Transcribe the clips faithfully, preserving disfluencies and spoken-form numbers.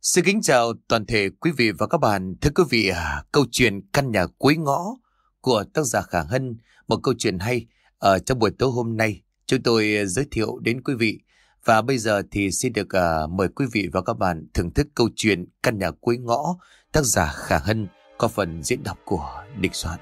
Xin kính chào toàn thể quý vị và các bạn. Thưa quý vị, à, câu chuyện Căn nhà cuối ngõ của tác giả Khả Hân, một câu chuyện hay ở trong buổi tối hôm nay chúng tôi giới thiệu đến quý vị. Và bây giờ thì xin được uh, mời quý vị và các bạn thưởng thức câu chuyện Căn nhà cuối ngõ tác giả Khả Hân có phần diễn đọc của Địch Soạn.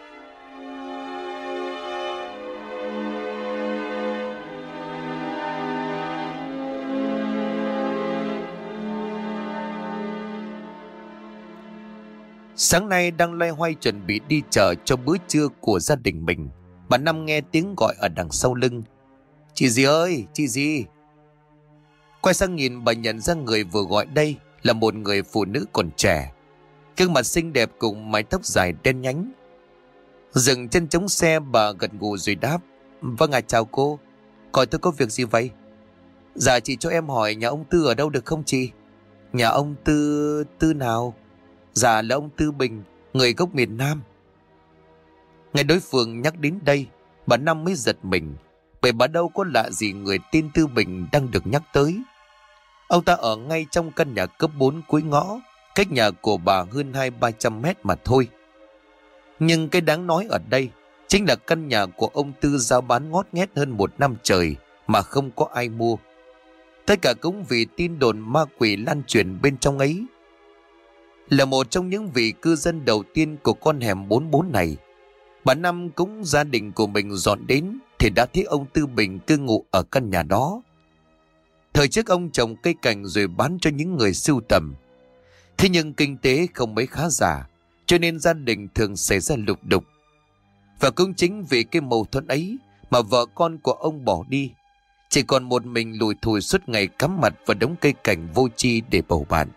Sáng nay đang loay hoay chuẩn bị đi chợ cho bữa trưa của gia đình mình, bà Năm nghe tiếng gọi ở đằng sau lưng. Chị dì ơi, chị dì. Quay sang nhìn, bà nhận ra người vừa gọi đây là một người phụ nữ còn trẻ, gương mặt xinh đẹp cùng mái tóc dài đen nhánh. Dừng chân chống xe, bà gật gù rồi đáp: Vâng à, chào cô. Gọi tôi có việc gì vậy? Dạ chị cho em hỏi nhà ông Tư ở đâu được không chị? Nhà ông Tư... Tư nào? Dạ là ông Tư Bình, người gốc miền Nam. Nghe đối phương nhắc đến đây, bà Năm mới giật mình, bởi bà đâu có lạ gì người tên Tư Bình đang được nhắc tới. Ông ta ở ngay trong căn nhà cấp bốn cuối ngõ, cách nhà của bà hơn hai ba trăm mét mà thôi. Nhưng cái đáng nói ở đây chính là căn nhà của ông Tư giao bán ngót nghét hơn một năm trời mà không có ai mua. Tất cả cũng vì tin đồn ma quỷ lan truyền bên trong ấy. Là một trong những vị cư dân đầu tiên của con hẻm bốn bốn này, bà Năm cũng gia đình của mình dọn đến thì đã thấy ông Tư Bình cư ngụ ở căn nhà đó. Thời trước ông trồng cây cảnh rồi bán cho những người sưu tầm. Thế nhưng kinh tế không mấy khá giả, cho nên gia đình thường xảy ra lục đục. Và cũng chính vì cái mâu thuẫn ấy mà vợ con của ông bỏ đi, chỉ còn một mình lủi thủi suốt ngày cắm mặt vào đống cây cảnh vô tri để bầu bạn.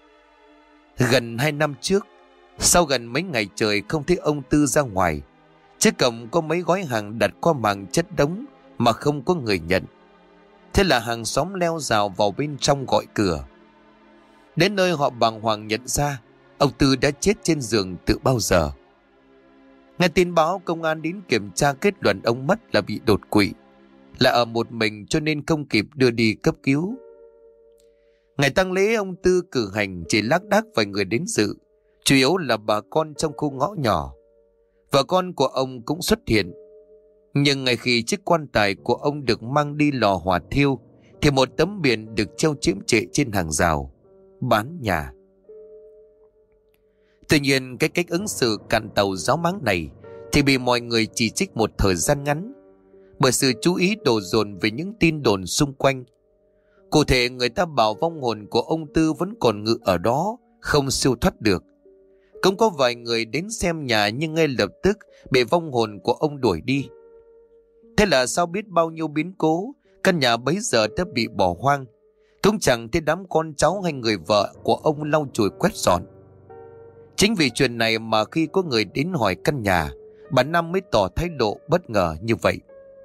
Gần hai năm trước, sau gần mấy ngày trời không thấy ông Tư ra ngoài, trước cổng có mấy gói hàng đặt qua màng chất đống mà không có người nhận. Thế là hàng xóm leo rào vào bên trong gọi cửa. Đến nơi họ bàng hoàng nhận ra ông Tư đã chết trên giường từ bao giờ. Nghe tin báo, công an đến kiểm tra, kết luận ông mất là bị đột quỵ, là ở một mình cho nên không kịp đưa đi cấp cứu. Ngày tang lễ ông Tư cử hành chỉ lác đác vài người đến dự, chủ yếu là bà con trong khu ngõ nhỏ. Vợ con của ông cũng xuất hiện. Nhưng ngay khi chiếc quan tài của ông được mang đi lò hỏa thiêu thì một tấm biển được treo chiếm trệ trên hàng rào: bán nhà. Tuy nhiên cái cách ứng xử cạn tàu giáo máng này thì bị mọi người chỉ trích một thời gian ngắn, bởi sự chú ý đổ dồn về những tin đồn xung quanh. Cụ thể, người ta bảo vong hồn của ông Tư vẫn còn ngự ở đó, không siêu thoát được. Cũng có vài người đến xem nhà nhưng ngay lập tức bị vong hồn của ông đuổi đi. Thế là sau biết bao nhiêu biến cố, căn nhà bấy giờ đã bị bỏ hoang. Cũng chẳng thấy đám con cháu hay người vợ của ông lau chùi quét dọn. Chính vì chuyện này mà khi có người đến hỏi căn nhà, bà Năm mới tỏ thái độ bất ngờ như vậy.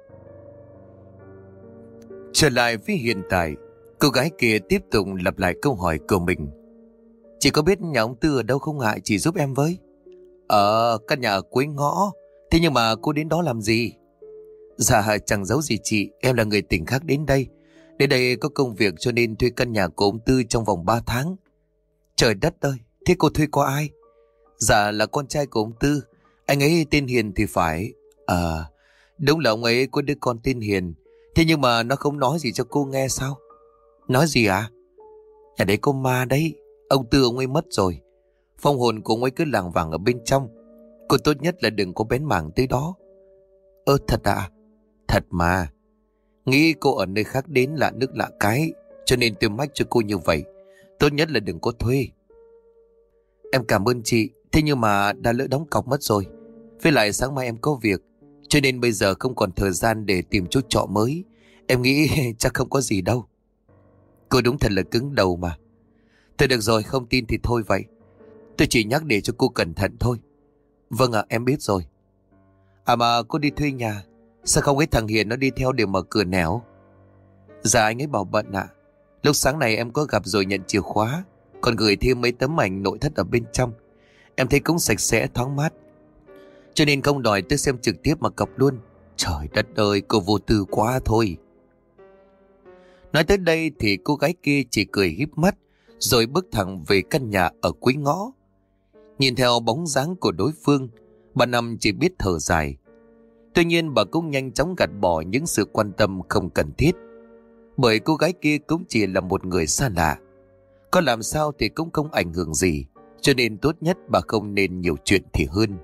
Trở lại với hiện tại, cô gái kia tiếp tục lặp lại câu hỏi của mình. Chị có biết nhà ông Tư ở đâu không ạ? Chị giúp em với. Ờ, căn nhà ở cuối ngõ. Thế nhưng mà cô đến đó làm gì? Dạ chẳng giấu gì chị, em là người tỉnh khác đến đây. Đến đây có công việc cho nên thuê căn nhà của ông Tư trong vòng ba tháng. Trời đất ơi, thế cô thuê có ai? Dạ là con trai của ông Tư. Anh ấy tên Hiền thì phải. À, đúng là ông ấy có đứa con tên Hiền. Thế nhưng mà nó không nói gì cho cô nghe sao? Nói gì à? Nhà đấy có ma đấy. Ông Tư ông ấy mất rồi, phong hồn của ông ấy cứ lảng vảng ở bên trong. Cô tốt nhất là đừng có bén mảng tới đó. Ơ thật à? Thật mà. Nghĩ cô ở nơi khác đến lạ nước lạ cái, cho nên tôi mách cho cô như vậy. Tốt nhất là đừng có thuê. Em cảm ơn chị. Thế nhưng mà đã lỡ đóng cọc mất rồi. Với lại sáng mai em có việc, cho nên bây giờ không còn thời gian để tìm chỗ trọ mới. Em nghĩ chắc không có gì đâu. Cô đúng thật là cứng đầu mà. Thôi được rồi, không tin thì thôi vậy. Tôi chỉ nhắc để cho cô cẩn thận thôi. Vâng ạ, em biết rồi. À mà cô đi thuê nhà, sao không thấy thằng Hiền nó đi theo để mở cửa nẻo? Dạ anh ấy bảo bận ạ. Lúc sáng này em có gặp rồi nhận chìa khóa, còn gửi thêm mấy tấm ảnh nội thất ở bên trong. Em thấy cũng sạch sẽ thoáng mát, cho nên không đòi tới xem trực tiếp mà cọc luôn. Trời đất ơi, cô vô tư quá thôi. Nói tới đây thì cô gái kia chỉ cười híp mắt, rồi bước thẳng về căn nhà ở cuối ngõ. Nhìn theo bóng dáng của đối phương, bà Năm chỉ biết thở dài. Tuy nhiên bà cũng nhanh chóng gạt bỏ những sự quan tâm không cần thiết, bởi cô gái kia cũng chỉ là một người xa lạ. Có làm sao thì cũng không ảnh hưởng gì, cho nên tốt nhất bà không nên nhiều chuyện thì hơn.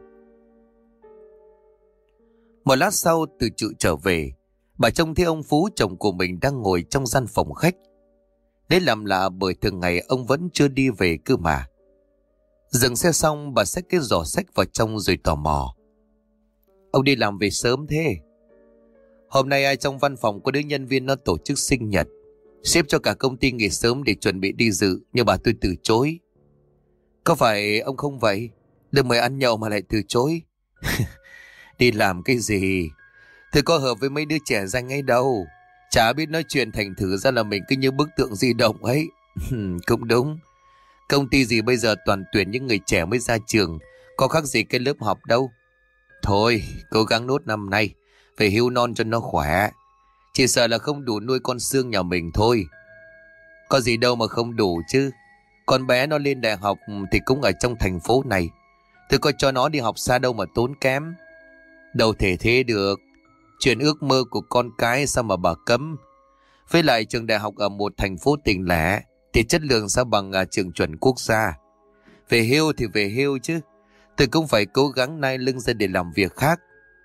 Một lát sau từ chợ trở về, bà trông thấy ông Phú chồng của mình đang ngồi trong gian phòng khách. Đấy làm lạ bởi thường ngày ông vẫn chưa đi về cơ mà. Dừng xe xong, bà xách cái giỏ sách vào trong rồi tò mò. Ông đi làm về sớm thế? Hôm nay ai trong văn phòng có đứa nhân viên nó tổ chức sinh nhật. Sếp cho cả công ty nghỉ sớm để chuẩn bị đi dự, nhưng bà tôi từ chối. Có phải ông không vậy? Được mời ăn nhậu mà lại từ chối. Đi làm cái gì? Thì có hợp với mấy đứa trẻ danh ấy đâu. Chả biết nói chuyện, thành thử ra là mình cứ như bức tượng di động ấy. Cũng đúng. Công ty gì bây giờ toàn tuyển những người trẻ mới ra trường, có khác gì cái lớp học đâu. Thôi, cố gắng nốt năm nay, phải hưu non cho nó khỏe. Chỉ sợ là không đủ nuôi con Sương nhà mình thôi. Có gì đâu mà không đủ chứ. Con bé nó lên đại học thì cũng ở trong thành phố này. Tôi có cho nó đi học xa đâu mà tốn kém. Đâu thể thế được. Chuyện ước mơ của con cái sao mà bà cấm. Với lại trường đại học ở một thành phố tỉnh lẻ thì chất lượng sao bằng à, trường chuẩn quốc gia. Về hưu thì về hưu chứ. Tôi cũng phải cố gắng nai lưng ra để làm việc khác.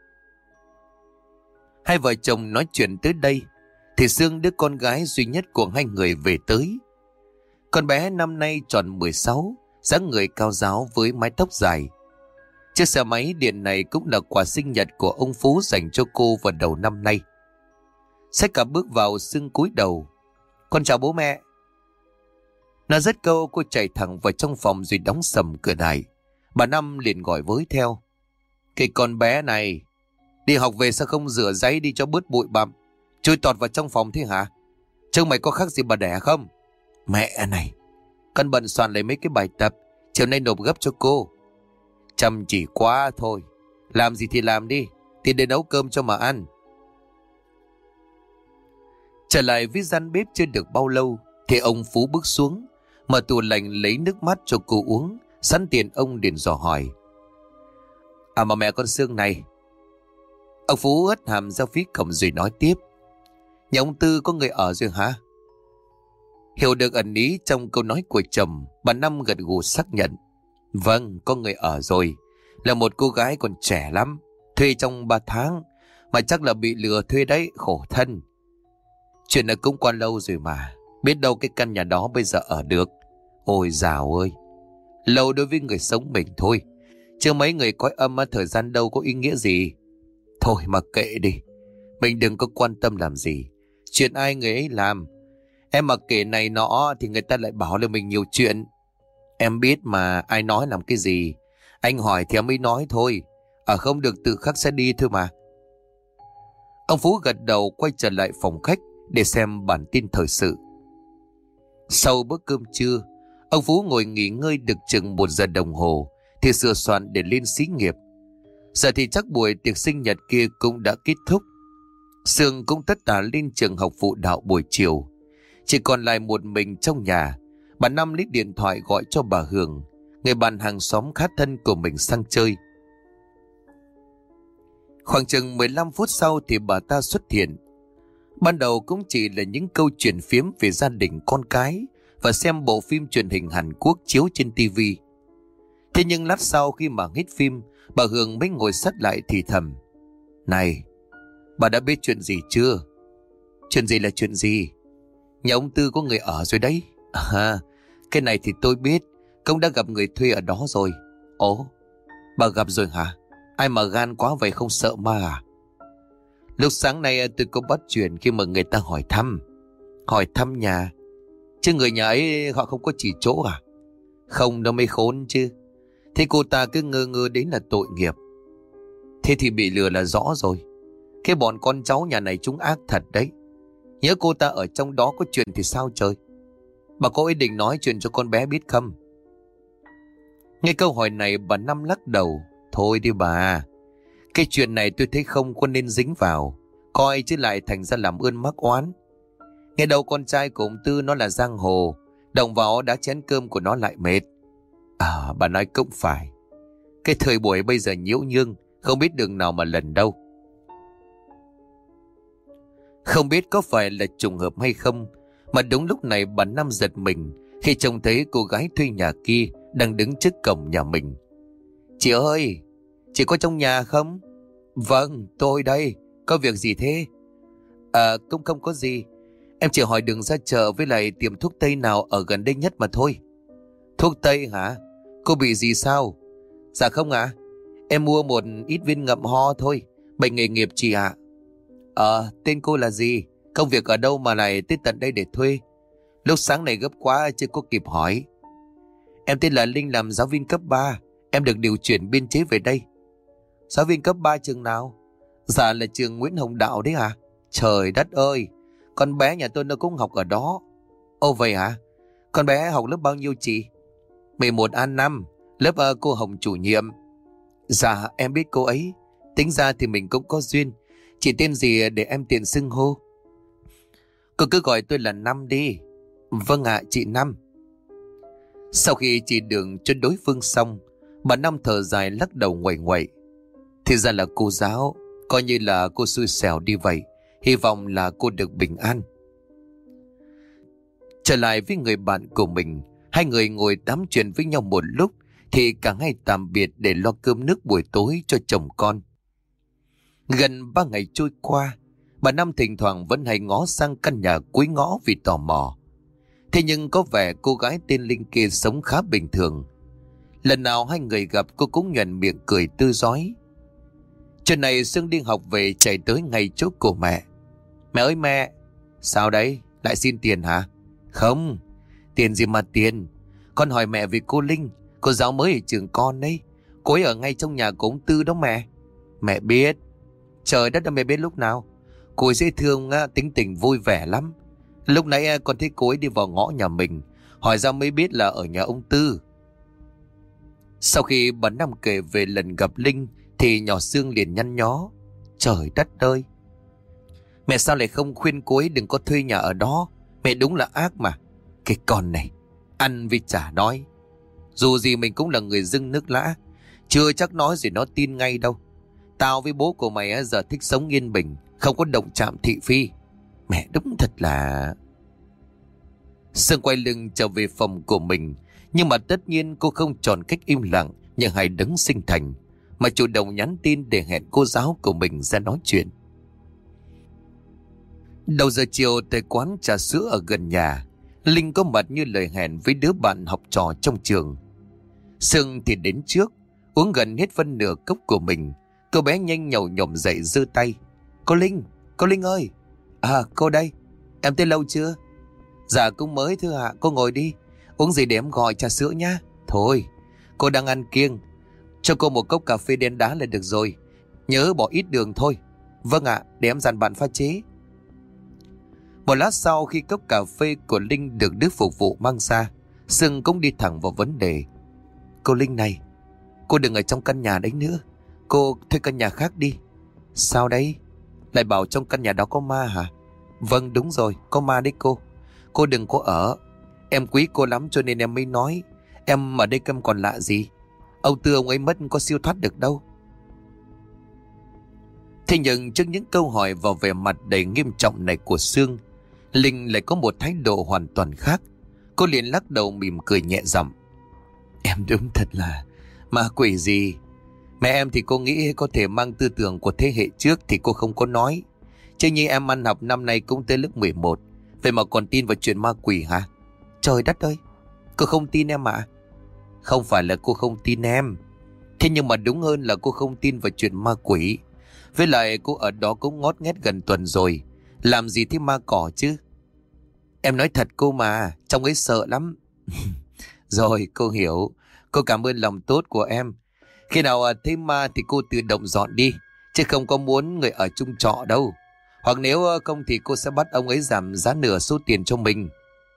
Hai vợ chồng nói chuyện tới đây thì Sương, đứa con gái duy nhất của hai người, về tới. Con bé năm nay tròn mười sáu, dáng người cao ráo với mái tóc dài. Chiếc xe máy điện này cũng là quà sinh nhật của ông Phú dành cho cô vào đầu năm nay. Xách cả bước vào, Sương cúi đầu. Con chào bố mẹ. Nói dứt câu, cô chạy thẳng vào trong phòng rồi đóng sầm cửa lại. Bà Năm liền gọi với theo. Cái con bé này, đi học về sao không rửa giấy đi cho bớt bụi bặm, chui tọt vào trong phòng thế hả? Trông mày có khác gì bà đẻ không? Mẹ này, con bận soạn lấy mấy cái bài tập, chiều nay nộp gấp cho cô. Chăm chỉ quá thôi. Làm gì thì làm đi, thì để nấu cơm cho mà ăn. Trở lại với gian bếp chưa được bao lâu thì ông Phú bước xuống, mở tủ lạnh lấy nước mát cho cô uống. Sẵn tiền ông liền dò hỏi. À mà mẹ con Sương này. Ông Phú hất hàm ra phía cổng rồi nói tiếp. Nhà ông Tư có người ở rồi hả? Hiểu được ẩn ý trong câu nói của chồng, bà Năm gật gù xác nhận. Vâng, có người ở rồi. Là một cô gái còn trẻ lắm, thuê trong ba tháng. Mà chắc là bị lừa thuê đấy, khổ thân. Chuyện này cũng qua lâu rồi mà. Biết đâu cái căn nhà đó bây giờ ở được. Ôi dào ơi, lâu đối với người sống mình thôi, chứ mấy người cõi âm á, thời gian đâu có ý nghĩa gì. Thôi mà kệ đi, mình đừng có quan tâm làm gì. Chuyện ai người ấy làm. Em mà kể này nọ thì người ta lại bảo là mình nhiều chuyện. Em biết mà, ai nói làm cái gì. Anh hỏi thì em mới nói thôi. Ở không được tự khắc sẽ đi thôi mà. Ông Phú gật đầu quay trở lại phòng khách để xem bản tin thời sự. Sau bữa cơm trưa, ông Phú ngồi nghỉ ngơi được chừng một giờ đồng hồ thì sửa soạn để lên xí nghiệp. Giờ thì chắc buổi tiệc sinh nhật kia cũng đã kết thúc. Sương cũng tất tả lên trường học phụ đạo buổi chiều. Chỉ còn lại một mình trong nhà. Bà Năm lấy điện thoại gọi cho bà Hường, người bạn hàng xóm khá thân của mình, sang chơi. Khoảng chừng mười lăm phút sau thì bà ta xuất hiện. Ban đầu cũng chỉ là những câu chuyện phiếm về gia đình con cái và xem bộ phim truyền hình Hàn Quốc chiếu trên tivi. Thế nhưng lát sau khi mà hết phim, bà Hường mới ngồi sát lại thì thầm. Này, bà đã biết chuyện gì chưa? Chuyện gì là chuyện gì? Nhà ông Tư có người ở rồi đấy. À, cái này thì tôi biết, công đã gặp người thuê ở đó rồi. Ồ, bà gặp rồi hả? Ai mà gan quá vậy, không sợ ma à? Lúc sáng nay tôi có bắt chuyện khi mà người ta hỏi thăm. Hỏi thăm nhà. Chứ người nhà ấy họ không có chỉ chỗ à? Không, nó mới khốn chứ. Thế cô ta cứ ngơ ngơ đến là tội nghiệp. Thế thì bị lừa là rõ rồi. Cái bọn con cháu nhà này chúng ác thật đấy. Nhớ cô ta ở trong đó có chuyện thì sao trời? Bà có ý định nói chuyện cho con bé biết không? Nghe câu hỏi này bà Năm lắc đầu. Thôi đi bà, cái chuyện này tôi thấy không có nên dính vào. Coi chứ lại thành ra làm ơn mắc oán. Nghe đầu con trai của ông Tư nó là giang hồ, Động vào đã chén cơm của nó lại mệt. À, bà nói cũng phải. Cái thời buổi bây giờ nhiễu nhương, không biết đường nào mà lần đâu. Không biết có phải là trùng hợp hay không, mà đúng lúc này bà Năm giật mình khi trông thấy cô gái thuê nhà kia đang đứng trước cổng nhà mình. Chị ơi, chị có trong nhà không? Vâng, tôi đây. Có việc gì thế? À, cũng không có gì. Em chỉ hỏi đường ra chợ với lại tiệm thuốc tây nào ở gần đây nhất mà thôi. Thuốc tây hả? Cô bị gì sao? Dạ không ạ. À? Em mua một ít viên ngậm ho thôi. Bệnh nghề nghiệp chị ạ. À? Ờ, tên cô là gì? Công việc ở đâu mà lại tới tận đây để thuê? Lúc sáng này gấp quá chưa có kịp hỏi. Em tên là Linh, làm giáo viên cấp ba. Em được điều chuyển biên chế về đây. Giáo viên cấp ba trường nào? Dạ là trường Nguyễn Hồng Đạo đấy hả? Trời đất ơi, con bé nhà tôi nó cũng học ở đó. Ồ vậy hả? Con bé học lớp bao nhiêu chị? mười một A năm, lớp uh, cô Hồng chủ nhiệm. Dạ em biết cô ấy. Tính ra thì mình cũng có duyên. Chị tên gì để em tiện xưng hô? Cô cứ gọi tôi là Năm đi. Vâng ạ, chị Năm. Sau khi chỉ đường cho đối phương xong, bà Năm thở dài lắc đầu nguậy nguậy. Thì ra là cô giáo, coi như là cô xui xẻo đi vậy. Hy vọng là cô được bình an. Trở lại với người bạn của mình, hai người ngồi tám chuyện với nhau một lúc thì cả hai tạm biệt để lo cơm nước buổi tối cho chồng con. Gần ba ngày trôi qua, bà Năm thỉnh thoảng vẫn hay ngó sang căn nhà cuối ngõ vì tò mò. Thế nhưng có vẻ cô gái tên Linh kia sống khá bình thường. Lần nào hai người gặp cô cũng nhoẻn miệng cười tươi rói. Trưa này Sương đi học về chạy tới ngay chỗ của mẹ. Mẹ ơi mẹ! Sao đấy? Lại xin tiền hả? Không, tiền gì mà tiền. Con hỏi mẹ về cô Linh, cô giáo mới ở trường con đấy. Cô ấy ở ngay trong nhà của ông Tư đó mẹ. Mẹ biết. Trời đất ơi, mẹ biết lúc nào? Cô ấy dễ thương, tính tình vui vẻ lắm. Lúc nãy con thấy cô ấy đi vào ngõ nhà mình, hỏi ra mới biết là ở nhà ông Tư. Sau khi bà Năm kể về lần gặp Linh thì nhỏ Sương liền nhăn nhó. Trời đất ơi, mẹ sao lại không khuyên cô ấy đừng có thuê nhà ở đó? Mẹ đúng là ác mà. Cái con này ăn vì chả nói. Dù gì mình cũng là người dưng nước lã, chưa chắc nói gì nó tin ngay đâu. Tao với bố của mày giờ thích sống yên bình, không có động chạm thị phi. Mẹ đúng thật là... Sương quay lưng trở về phòng của mình, nhưng mà tất nhiên cô không chọn cách im lặng như hai đấng sinh thành, mà chủ động nhắn tin để hẹn cô giáo của mình ra nói chuyện. Đầu giờ chiều tại quán trà sữa ở gần nhà, Linh có mặt như lời hẹn với đứa bạn học trò trong trường. Sương thì đến trước, uống gần hết phân nửa cốc của mình. Cô bé nhanh nhậu nhổm dậy giơ tay. Cô Linh, cô Linh ơi! À, cô đây. Em tới lâu chưa? Dạ cũng mới thưa ạ, cô ngồi đi. Uống gì để em gọi trà sữa nhá. Thôi, cô đang ăn kiêng, cho cô một cốc cà phê đen đá là được rồi. Nhớ bỏ ít đường thôi. Vâng ạ, để em dặn bạn pha chế. Một lát sau khi cốc cà phê của Linh được đứa phục vụ mang ra, Sương cũng đi thẳng vào vấn đề. Cô Linh này, cô đừng ở trong căn nhà đấy nữa. Cô thuê căn nhà khác đi. Sao đấy? Lại bảo trong căn nhà đó có ma hả? Vâng đúng rồi, có ma đấy cô. Cô đừng có ở. Em quý cô lắm cho nên em mới nói. Em ở đây câm còn lạ gì. Ông Tư ông ấy mất có siêu thoát được đâu. Thế nhưng trước những câu hỏi vào vẻ mặt đầy nghiêm trọng này của Sương, Linh lại có một thái độ hoàn toàn khác. Cô liền lắc đầu mỉm cười nhẹ giọng. Em đúng thật là ma quỷ gì. Mẹ em thì cô nghĩ có thể mang tư tưởng của thế hệ trước thì cô không có nói. Chứ như em ăn học năm nay cũng tới lớp mười một, vậy mà còn tin vào chuyện ma quỷ hả? Trời đất ơi, cô không tin em à? Không phải là cô không tin em, thế nhưng mà đúng hơn là cô không tin vào chuyện ma quỷ. Với lại cô ở đó cũng ngót nghét gần tuần rồi, làm gì thế ma cỏ chứ? Em nói thật cô mà, trong ấy sợ lắm. Rồi cô hiểu. Cô cảm ơn lòng tốt của em. Khi nào thấy ma thì cô tự động dọn đi, chứ không có muốn người ở chung trọ đâu. Hoặc nếu không thì cô sẽ bắt ông ấy giảm giá nửa số tiền cho mình.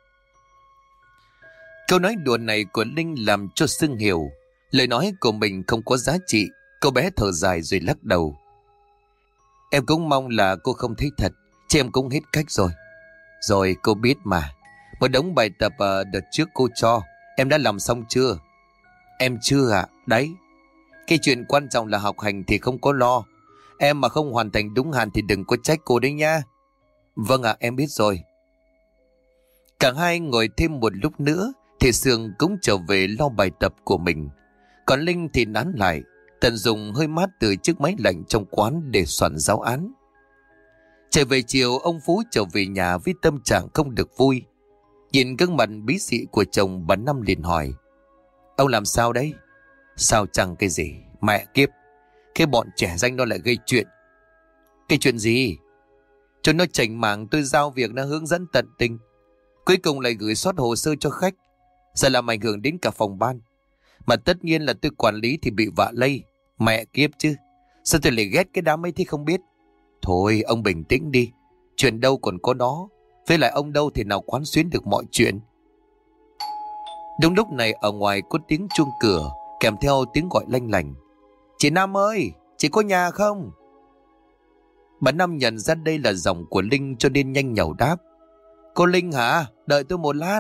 Câu nói đùa này của Linh làm cho Sương hiểu lời nói của mình không có giá trị. Cô bé thở dài rồi lắc đầu. Em cũng mong là cô không thấy thật, chứ em cũng hết cách rồi. Rồi cô biết mà, Một đống bài tập uh, đợt trước cô cho. Em đã làm xong chưa? Em chưa ạ. À? Đấy. Cái chuyện quan trọng là học hành thì không có lo. Em mà không hoàn thành đúng hạn thì đừng có trách cô đấy nha. Vâng ạ, à, em biết rồi. Cả hai ngồi thêm một lúc nữa thì Sương cũng trở về lo bài tập của mình. Còn Linh thì nán lại, tận dụng hơi mát từ chiếc máy lạnh trong quán để soạn giáo án. Trở về chiều, ông Phú trở về nhà với tâm trạng không được vui. Nhìn gương mặt bí xị của chồng, bà Năm liền hỏi: Ông làm sao đấy? Sao chẳng cái gì? Mẹ kiếp, cái bọn trẻ danh nó lại gây chuyện. Cái chuyện gì? Cho nó chảnh mảng tôi giao việc nó hướng dẫn tận tình, cuối cùng lại gửi sót hồ sơ cho khách, giờ làm ảnh hưởng đến cả phòng ban. Mà tất nhiên là tôi quản lý thì bị vạ lây. Mẹ kiếp chứ, sao tôi lại ghét cái đám ấy thì không biết. Thôi ông bình tĩnh đi, chuyện đâu còn có đó. Với lại ông đâu thể nào quán xuyến được mọi chuyện. Đúng lúc này ở ngoài có tiếng chuông cửa kèm theo tiếng gọi lanh lành: Chị Năm ơi, chị có nhà không? Bà Năm nhận ra đây là giọng của Linh cho nên nhanh nhảu đáp: Cô Linh hả? Đợi tôi một lát.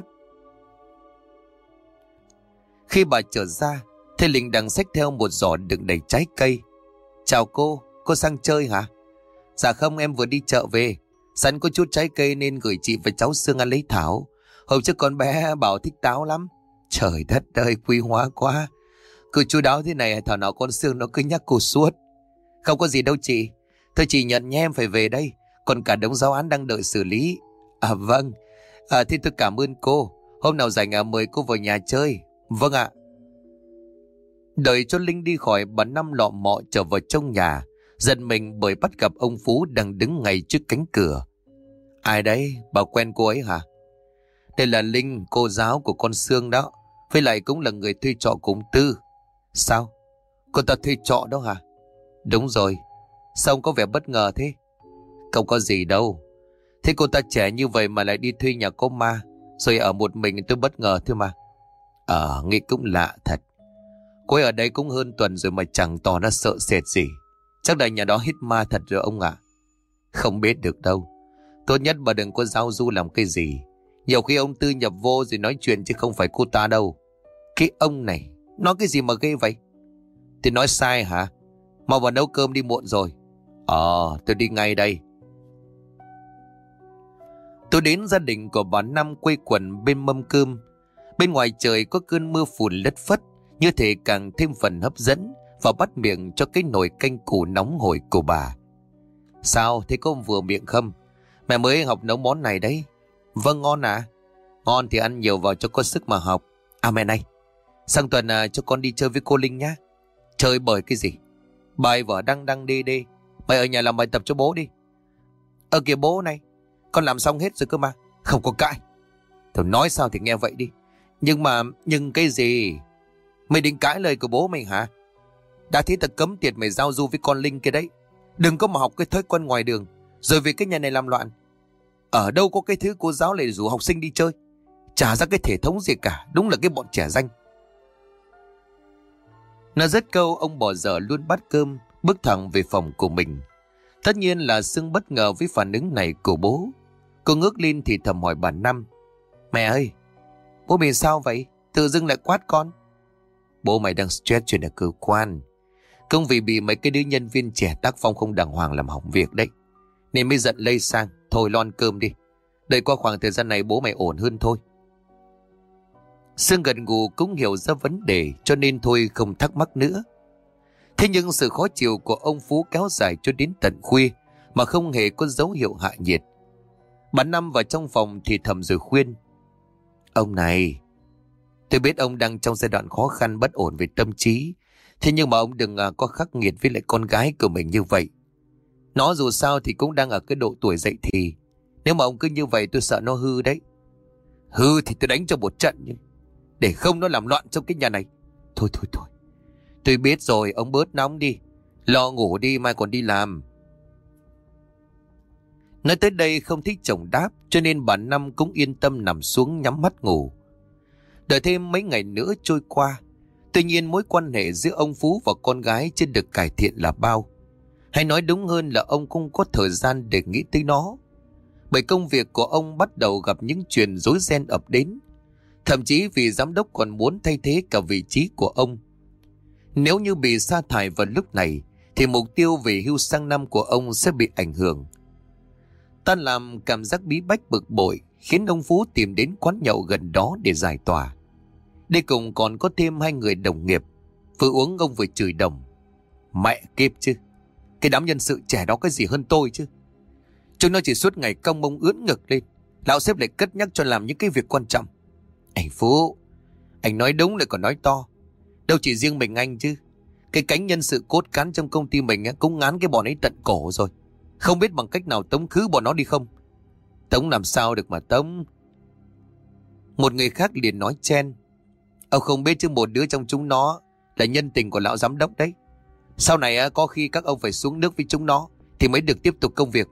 Khi bà trở ra, thấy Linh đang xách theo một giỏ đựng đầy trái cây. Chào cô, cô sang chơi hả? Dạ không, em vừa đi chợ về, sẵn có chút trái cây nên gửi chị và cháu Sương ăn lấy thảo. Hôm trước con bé bảo thích táo lắm. Trời đất ơi, quý hóa quá. Cứ chu đáo thế này thảo nào con Sương nó cứ nhắc cô suốt. Không có gì đâu chị. Thôi chị nhận nhé, em phải về đây. Còn cả đống giáo án đang đợi xử lý. À vâng. À thì tôi cảm ơn cô. Hôm nào rảnh à, mời cô vào nhà chơi. Vâng ạ. Đợi cho Linh đi khỏi, bà Năm lọ mọ trở vào trong nhà, giận mình bởi bắt gặp ông Phú đang đứng ngay trước cánh cửa. Ai đấy? Bà quen cô ấy hả? Đây là Linh, cô giáo của con Sương đó. Với lại cũng là người thuê trọ cùng Tư. Sao? Cô ta thuê trọ đó hả? Đúng rồi. Sao ông có vẻ bất ngờ thế? Không có gì đâu. Thế cô ta trẻ như vậy mà lại đi thuê nhà có ma, rồi ở một mình, tôi bất ngờ thôi mà. Ờ, nghĩ cũng lạ thật. Cô ấy ở đây cũng hơn tuần rồi mà chẳng tỏ ra sợ sệt gì. Chắc là nhà đó hít ma thật rồi ông ạ. Không biết được đâu. Tốt nhất bà đừng có giao du làm cái gì. Nhiều khi ông Tư nhập vô rồi nói chuyện chứ không phải cô ta đâu. Cái ông này nói cái gì mà ghê vậy? Thì nói sai hả? Mau vào nấu cơm đi, muộn rồi. Ờ, tôi đi ngay đây. Tôi đến gia đình của bà Năm quây quần bên mâm cơm. Bên ngoài trời có cơn mưa phùn lất phất, như thể càng thêm phần hấp dẫn và bắt miệng cho cái nồi canh củ nóng hổi của bà. Sao, thế có vừa miệng không? Mẹ mới học nấu món này đấy. Vâng, ngon à? Ngon thì ăn nhiều vào cho có sức mà học. À mẹ này, sang tuần à, cho con đi chơi với cô Linh nhá. Chơi bởi cái gì? Bài vở đăng đăng đê đê. Mày ở nhà làm bài tập cho bố đi. Ờ kìa bố này, con làm xong hết rồi cơ mà. Không có cãi. Thôi nói sao thì nghe vậy đi. Nhưng mà, nhưng cái gì? Mày định cãi lời của bố mình hả? Đã thế ta cấm tiệt mày giao du với con Linh kia đấy. Đừng có mà học cái thói quen ngoài đường, rồi vì cái nhà này làm loạn. Ở đâu có cái thứ cô giáo lại rủ học sinh đi chơi. Chả ra cái thể thống gì cả. Đúng là cái bọn trẻ danh. Nó dứt câu, ông bỏ dở luôn bát cơm, bước thẳng về phòng của mình. Tất nhiên là Sương bất ngờ với phản ứng này của bố. Cô ngước lên thì thầm hỏi bà Năm: Mẹ ơi, bố mình sao vậy? Tự dưng lại quát con. Bố mày đang stress chuyện ở cơ quan. Công vì bị mấy cái đứa nhân viên trẻ tác phong không đàng hoàng làm hỏng việc đấy, nên mới giận lây sang. Thôi lo ăn cơm đi. Đợi qua khoảng thời gian này bố mày ổn hơn thôi. Sương gật gù cũng hiểu ra vấn đề, cho nên thôi không thắc mắc nữa. Thế nhưng sự khó chịu của ông Phú kéo dài cho đến tận khuya mà không hề có dấu hiệu hạ nhiệt. Bà Năm vào trong phòng thì thầm rồi khuyên: Ông này, tôi biết ông đang trong giai đoạn khó khăn bất ổn về tâm trí. Thế nhưng mà ông đừng có khắc nghiệt với lại con gái của mình như vậy. Nó dù sao thì cũng đang ở cái độ tuổi dậy thì. Nếu mà ông cứ như vậy tôi sợ nó hư đấy. Hư thì tôi đánh cho một trận nhé, để không nó làm loạn trong cái nhà này. Thôi thôi thôi, tôi biết rồi, ông bớt nóng đi. Lo ngủ đi, mai còn đi làm. Nói tới đây không thích chồng đáp, cho nên bà Năm cũng yên tâm nằm xuống nhắm mắt ngủ. Đợi thêm mấy ngày nữa trôi qua. Tuy nhiên mối quan hệ giữa ông Phú và con gái chưa được cải thiện là bao. Hay nói đúng hơn là ông không có thời gian để nghĩ tới nó. bởi công việc của ông bắt đầu gặp những chuyện rối ren ập đến. Thậm chí vị giám đốc còn muốn thay thế cả vị trí của ông. Nếu như bị sa thải vào lúc này thì mục tiêu về hưu sang năm của ông sẽ bị ảnh hưởng. Tan làm, cảm giác bí bách bực bội khiến ông Phú tìm đến quán nhậu gần đó để giải tỏa. Đây cùng còn có thêm hai người đồng nghiệp. Vừa uống ông vừa chửi đồng: "Mẹ kiếp chứ, cái đám nhân sự trẻ đó cái gì hơn tôi chứ. Chúng nó chỉ suốt ngày cong mông ưỡn ngực lên, lão sếp lại cất nhắc cho làm những cái việc quan trọng. Anh Phú, anh nói đúng lại còn nói to. Đâu chỉ riêng mình anh chứ, cái cánh nhân sự cốt cán trong công ty mình cũng ngán cái bọn ấy tận cổ rồi. Không biết bằng cách nào tống khứ bọn nó đi không?" "Tống làm sao được mà tống?" Một người khác liền nói chen: "Ông không biết chứ, một đứa trong chúng nó là nhân tình của lão giám đốc đấy. Sau này có khi các ông phải xuống nước với chúng nó thì mới được tiếp tục công việc."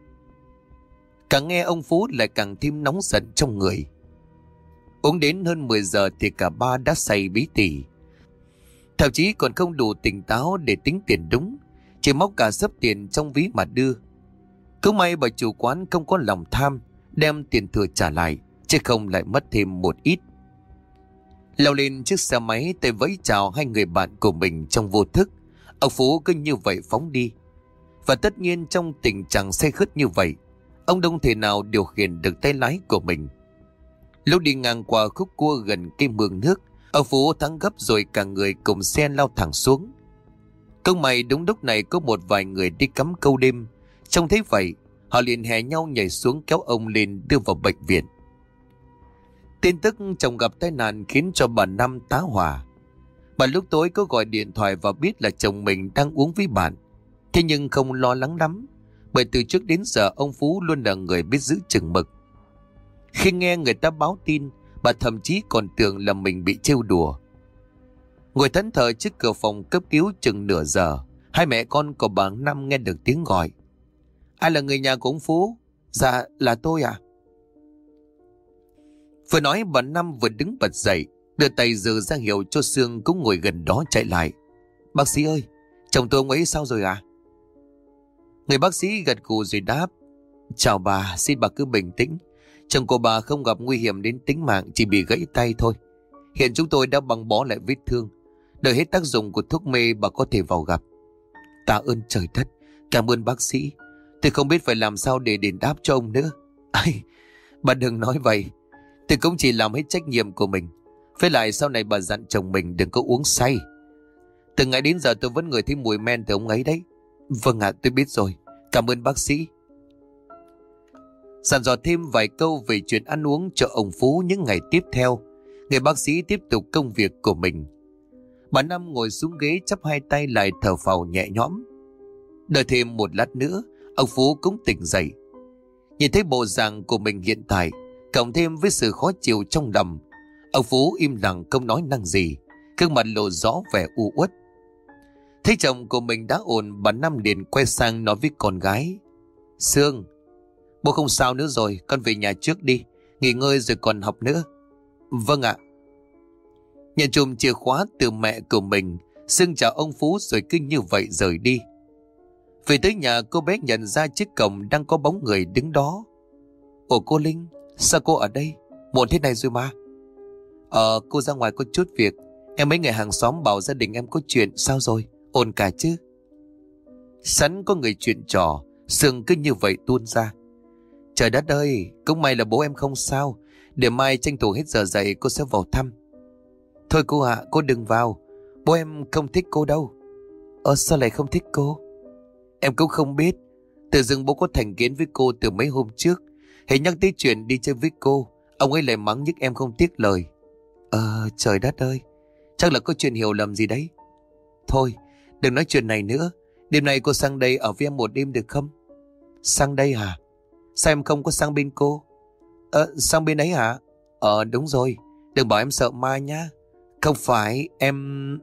Càng nghe ông Phú lại càng thêm nóng giận trong người. Uống đến hơn mười giờ thì cả ba đã say bí tỉ. Thậm chí còn không đủ tỉnh táo để tính tiền đúng, chỉ móc cả xấp tiền trong ví mà đưa. Cứ may bà chủ quán không có lòng tham, đem tiền thừa trả lại, chứ không lại mất thêm một ít. Leo lên chiếc xe máy, tay vẫy chào hai người bạn của mình trong vô thức. Ông Phú cứ như vậy phóng đi. Và tất nhiên trong tình trạng say khướt như vậy, ông đâu thể nào điều khiển được tay lái của mình. Lúc đi ngang qua khúc cua gần cây mương nước, ông Phú thắng gấp rồi cả người cùng xe lao thẳng xuống. Công may đúng lúc này có một vài người đi cắm câu đêm. Trông thấy vậy, họ liền hè nhau nhảy xuống kéo ông lên đưa vào bệnh viện. Tin tức chồng gặp tai nạn khiến cho bà Năm tá hỏa. Bà lúc tối có gọi điện thoại và biết là chồng mình đang uống với bạn. Thế nhưng không lo lắng lắm, bởi từ trước đến giờ ông Phú luôn là người biết giữ chừng mực. Khi nghe người ta báo tin, bà thậm chí còn tưởng là mình bị trêu đùa. Ngồi thẫn thờ trước cửa phòng cấp cứu chừng nửa giờ, hai mẹ con của bà Năm nghe được tiếng gọi: "Ai là người nhà của ông Phú?" "Dạ là tôi ạ." Vừa nói bà Năm vừa đứng bật dậy, đưa tay giơ ra hiệu cho Sương cũng ngồi gần đó chạy lại: "Bác sĩ ơi, chồng tôi ông ấy sao rồi ạ?" Người bác sĩ gật gù rồi đáp: "Chào bà, xin bà cứ bình tĩnh. Chồng của bà không gặp nguy hiểm đến tính mạng, chỉ bị gãy tay thôi. Hiện chúng tôi đã băng bó lại vết thương. Đợi hết tác dụng của thuốc mê bà có thể vào gặp." "Tạ ơn trời đất, cảm ơn bác sĩ. Tôi không biết phải làm sao để đền đáp cho ông nữa." "Ai, bà đừng nói vậy. Tôi cũng chỉ làm hết trách nhiệm của mình. Với lại sau này bà dặn chồng mình đừng có uống say. Từ ngày đến giờ tôi vẫn ngửi thấy mùi men từ ông ấy đấy." "Vâng ạ, tôi biết rồi. Cảm ơn bác sĩ." Dặn dò thêm vài câu về chuyện ăn uống cho ông Phú những ngày tiếp theo, người bác sĩ tiếp tục công việc của mình. Bà Năm ngồi xuống ghế chắp hai tay lại thở phào nhẹ nhõm. Đợi thêm một lát nữa, ông Phú cũng tỉnh dậy. Nhìn thấy bộ dạng của mình hiện tại, cộng thêm với sự khó chịu trong lòng, ông Phú im lặng không nói năng gì, gương mặt lộ rõ vẻ u uất. Thấy chồng của mình đã ổn, bà Năm liền quay sang nói với con gái: "Sương, bố không sao nữa rồi, con về nhà trước đi, nghỉ ngơi rồi còn học nữa." "Vâng ạ." Nhận chùm chìa khóa từ mẹ của mình, Sương chào ông Phú rồi cứ như vậy rời đi. Về tới nhà, cô bé nhận ra chiếc cổng đang có bóng người đứng đó. "Ủa cô Linh, sao cô ở đây? Muộn thế này rồi mà." Ờ cô ra ngoài có chút việc. Em mấy người hàng xóm bảo gia đình em có chuyện. Sao rồi, ổn cả chứ?" Sẵn có người chuyện trò, Sương cứ như vậy tuôn ra: "Trời đất ơi, cũng may là bố em không sao. Để mai tranh thủ hết giờ dậy cô sẽ vào thăm." "Thôi cô ạ, cô đừng vào. Bố em không thích cô đâu." "Ờ sao lại không thích cô?" "Em cũng không biết. Tự dưng bố có thành kiến với cô từ mấy hôm trước. Hãy nhắc tới chuyện đi chơi với cô, ông ấy lại mắng nhức em không tiếc lời." "Ờ trời đất ơi, chắc là có chuyện hiểu lầm gì đấy. Thôi đừng nói chuyện này nữa. Đêm nay cô sang đây ở với em một đêm được không?" "Sang đây hả? Sao em không có sang bên cô?" "Ờ sang bên ấy hả? Ờ đúng rồi, đừng bảo em sợ ma nhá." "Không phải em..."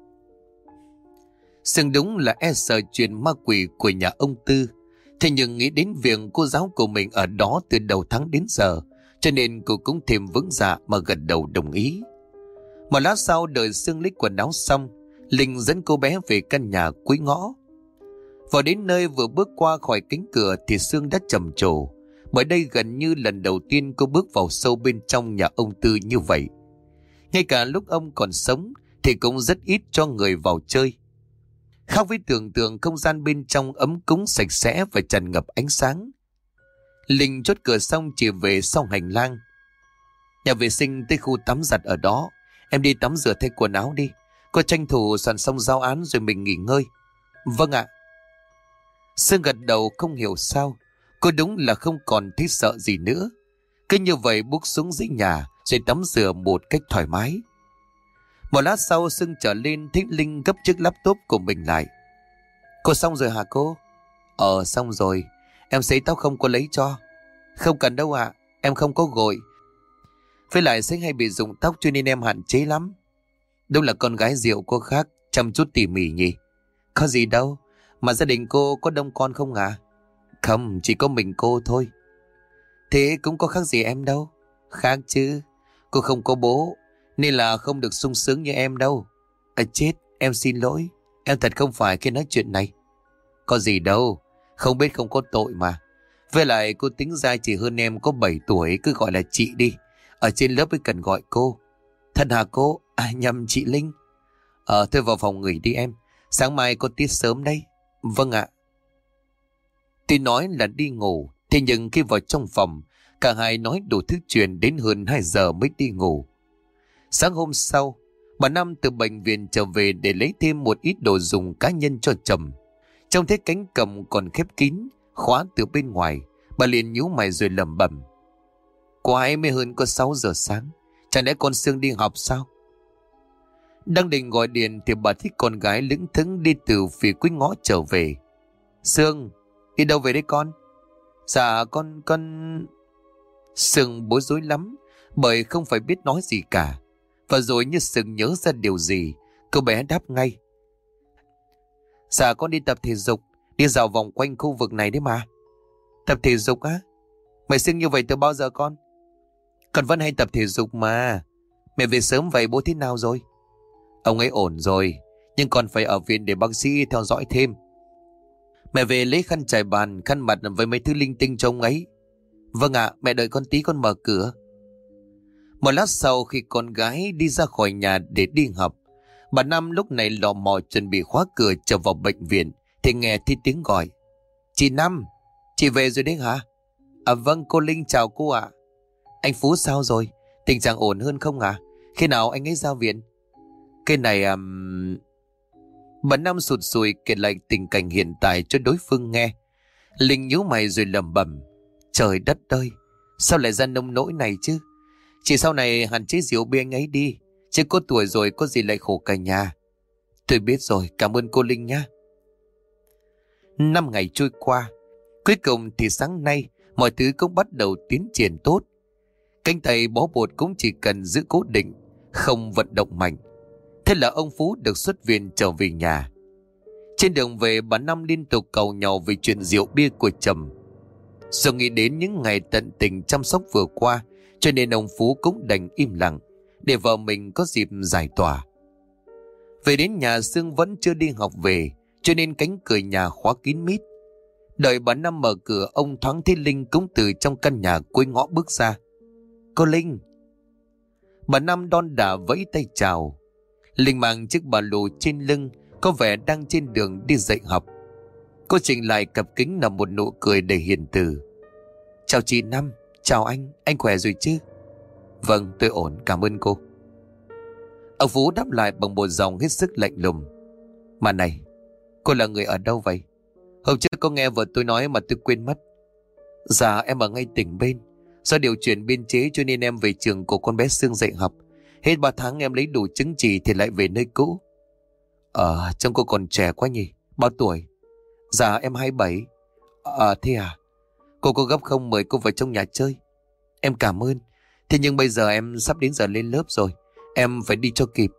Sương đúng là e sợ chuyện ma quỷ của nhà ông Tư. Thế nhưng nghĩ đến việc cô giáo của mình ở đó từ đầu tháng đến giờ, cho nên cô cũng thêm vững dạ mà gật đầu đồng ý. Một lát sau, đợi Sương lấy quần áo xong, Linh dẫn cô bé về căn nhà cuối ngõ. Vào đến nơi, vừa bước qua khỏi cánh cửa thì Sương đã trầm trồ. Bởi đây gần như lần đầu tiên cô bước vào sâu bên trong nhà ông Tư như vậy. Ngay cả lúc ông còn sống thì cũng rất ít cho người vào chơi. Khác với tưởng tượng, không gian bên trong ấm cúng, sạch sẽ và tràn ngập ánh sáng. Linh chốt cửa xong chỉ về sau hành lang. Nhà vệ sinh tới khu tắm giặt ở đó. Em đi tắm rửa thay quần áo đi. Cô tranh thủ soạn xong giáo án rồi mình nghỉ ngơi. Vâng ạ. Sương gật đầu không hiểu sao. Cô đúng là không còn thấy sợ gì nữa. Cứ như vậy bước xuống dưới nhà rồi tắm rửa một cách thoải mái. Một lát sau Sương trở lên thấy Linh gấp chiếc laptop của mình lại. Cô xong rồi hả cô? Ờ xong rồi. Em sấy tóc không cô lấy cho? Không cần đâu ạ. Em không có gội. Với lại sấy hay bị rụng tóc cho nên em hạn chế lắm. Đúng là con gái rượu cô khác, chăm chút tỉ mỉ nhỉ. Có gì đâu. Mà gia đình cô có đông con không à? Không, chỉ có mình cô thôi. Thế cũng có khác gì em đâu. Khác chứ. Cô không có bố nên là không được sung sướng như em đâu. À chết, em xin lỗi. Em thật không phải khi nói chuyện này. Có gì đâu. Không biết không có tội mà. Với lại cô tính ra chỉ hơn em có bảy tuổi. Cứ gọi là chị đi. Ở trên lớp mới cần gọi cô. Thật hả cô? À nhầm, chị Linh. Ờ thôi vào phòng nghỉ đi em. Sáng mai có tiết sớm đấy. Vâng ạ. Tuy nói là đi ngủ, thế nhưng khi vào trong phòng, cả hai nói đủ thứ chuyện đến hơn hai giờ mới đi ngủ. Sáng hôm sau, bà Năm từ bệnh viện trở về để lấy thêm một ít đồ dùng cá nhân cho chồng. Trông thấy cánh cổng còn khép kín, khóa từ bên ngoài, bà liền nhíu mày rồi lẩm bẩm. Quái mới hơn có sáu giờ sáng, chẳng lẽ con Sương đi học sao? Đang định gọi điện thì bà thấy con gái lững thững đi từ phía cuối ngõ trở về. Sương, đi đâu về đấy con? Dạ con, con... Sương bối rối lắm, bởi không phải biết nói gì cả. Và rồi như Sương nhớ ra điều gì, cô bé đáp ngay. Dạ con đi tập thể dục, đi dạo vòng quanh khu vực này đấy mà. Tập thể dục á? Mày Sương như vậy từ bao giờ con? Con vẫn hay tập thể dục mà. Mẹ về sớm vậy bố thế nào rồi? Ông ấy ổn rồi, nhưng còn phải ở viện để bác sĩ theo dõi thêm. Mẹ về lấy khăn trải bàn, khăn mặt với mấy thứ linh tinh cho ông ấy. Vâng ạ, mẹ đợi con tí con mở cửa. Một lát sau khi con gái đi ra khỏi nhà để đi học, bà Năm lúc này lò mò chuẩn bị khóa cửa trở vào bệnh viện thì nghe thấy tiếng gọi. Chị Năm, chị về rồi đấy hả? À vâng cô Linh chào cô ạ. Anh Phú sao rồi? Tình trạng ổn hơn không ạ? À? Khi nào anh ấy ra viện? Cái này um... Bà Năm sụt sùi kể lại tình cảnh hiện tại cho đối phương nghe. Linh nhíu mày rồi lẩm bẩm. Trời đất ơi, sao lại ra nông nỗi này chứ? Chỉ sau này hạn chế rượu bia anh ấy đi, chứ có tuổi rồi có gì lại khổ cả nhà. Tôi biết rồi, cảm ơn cô Linh nhé. Năm ngày trôi qua, cuối cùng thì sáng nay mọi thứ cũng bắt đầu tiến triển tốt. Cánh tay bó bột cũng chỉ cần giữ cố định, không vận động mạnh. Thế là ông Phú được xuất viện trở về nhà. Trên đường về bà Năm liên tục cầu nhau về chuyện rượu bia của chồng. Do nghĩ đến những ngày tận tình chăm sóc vừa qua, cho nên ông Phú cũng đành im lặng để vợ mình có dịp giải tỏa. Về đến nhà Sương vẫn chưa đi học về, cho nên cánh cửa nhà khóa kín mít. Đợi bà Năm mở cửa, ông thoáng thấy Linh cũng từ trong căn nhà cuối ngõ bước ra. Cô Linh. Bà Năm đon đả vẫy tay chào. Linh mang chiếc ba lô trên lưng, có vẻ đang trên đường đi dạy học. Cô chỉnh lại cặp kính là một nụ cười đầy hiền từ. Chào chị Năm, chào anh, anh khỏe rồi chứ? Vâng, tôi ổn, cảm ơn cô. Ông Phú đáp lại bằng một giọng hết sức lạnh lùng. Mà này, cô là người ở đâu vậy? Hôm trước có nghe vợ tôi nói mà tôi quên mất. Dạ em ở ngay tỉnh bên. Do điều chuyển biên chế cho nên em về trường của con bé Sương dạy học. Hết ba tháng em lấy đủ chứng chỉ thì lại về nơi cũ. Ờ, trông cô còn trẻ quá nhỉ? Bao tuổi? Dạ em hai mươi bảy. Ờ thế à? Cô có gấp không mời cô vào trong nhà chơi? Em cảm ơn. Thế nhưng bây giờ em sắp đến giờ lên lớp rồi, em phải đi cho kịp.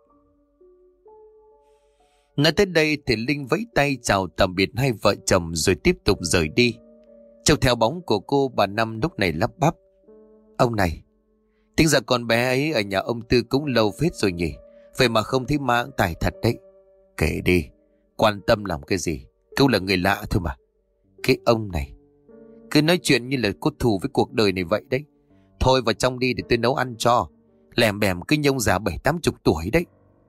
Nói tới đây thì Linh vẫy tay chào tạm biệt hai vợ chồng rồi tiếp tục rời đi. Trông theo bóng của cô, bà Năm lúc này lắp bắp. Ông này, tính ra con bé ấy ở nhà ông Tư cũng lâu phết rồi nhỉ? Vậy mà không thấy mang tài thật đấy. Kể đi, quan tâm làm cái gì? Cũng là người lạ thôi mà. Cái ông này, Cứ nói chuyện như là có thù với cuộc đời này vậy đấy. Thôi vào trong đi để tôi nấu ăn cho. Lèm bèm cái nhông già bảy tám chục tuổi đấy.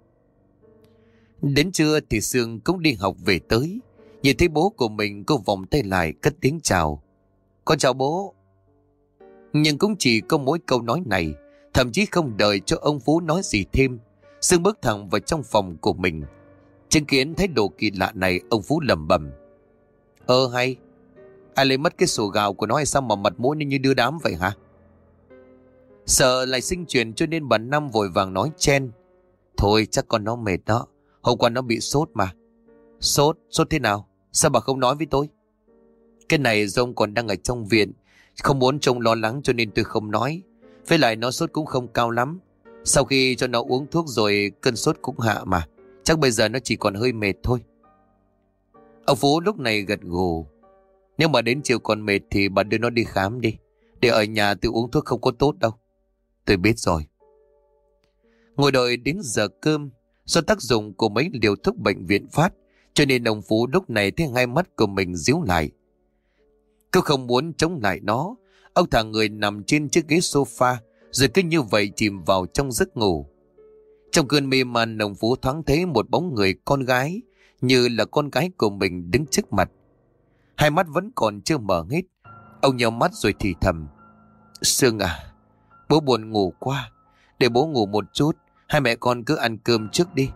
Đến trưa thì Sương cũng đi học về tới. Nhìn thấy bố của mình, cô vòng tay lại cất tiếng chào. Con chào bố. Nhưng cũng chỉ có mỗi câu nói này. Thậm chí không đợi cho ông Phú nói gì thêm, Sương bước thẳng vào trong phòng của mình. Chứng kiến thái độ kỳ lạ này, ông Phú lẩm bẩm. Ơ hay, ai lấy mất cái sổ gạo của nó hay sao mà mặt mũi nó như đưa đám vậy hả? Sợ lại sinh chuyện cho nên bà Năm vội vàng nói chen. Thôi chắc con nó mệt đó, hôm qua nó bị sốt mà. Sốt? Sốt thế nào? Sao bà không nói với tôi? Cái này do ông còn đang ở trong viện, không muốn trông lo lắng cho nên tôi không nói. Với lại nó sốt cũng không cao lắm. Sau khi cho nó uống thuốc rồi cơn sốt cũng hạ mà. Chắc bây giờ nó chỉ còn hơi mệt thôi. Ông Phú lúc này gật gù. Nếu mà đến chiều còn mệt thì bà đưa nó đi khám đi. Để ở nhà tự uống thuốc không có tốt đâu. Tôi biết rồi. Ngồi đợi đến giờ cơm, do tác dụng của mấy liều thuốc bệnh viện phát, cho nên ông Phú lúc này thấy hai mắt của mình díu lại. Cứ không muốn chống lại nó, ông thả người nằm trên chiếc ghế sofa, rồi cứ như vậy chìm vào trong giấc ngủ. Trong cơn mê man, ông Phú thoáng thấy một bóng người con gái, như là con gái của mình đứng trước mặt. Hai mắt vẫn còn chưa mở hết. Ông nhắm mắt rồi thì thầm. Sương à, bố buồn ngủ quá. Để bố ngủ một chút, hai mẹ con cứ ăn cơm trước đi.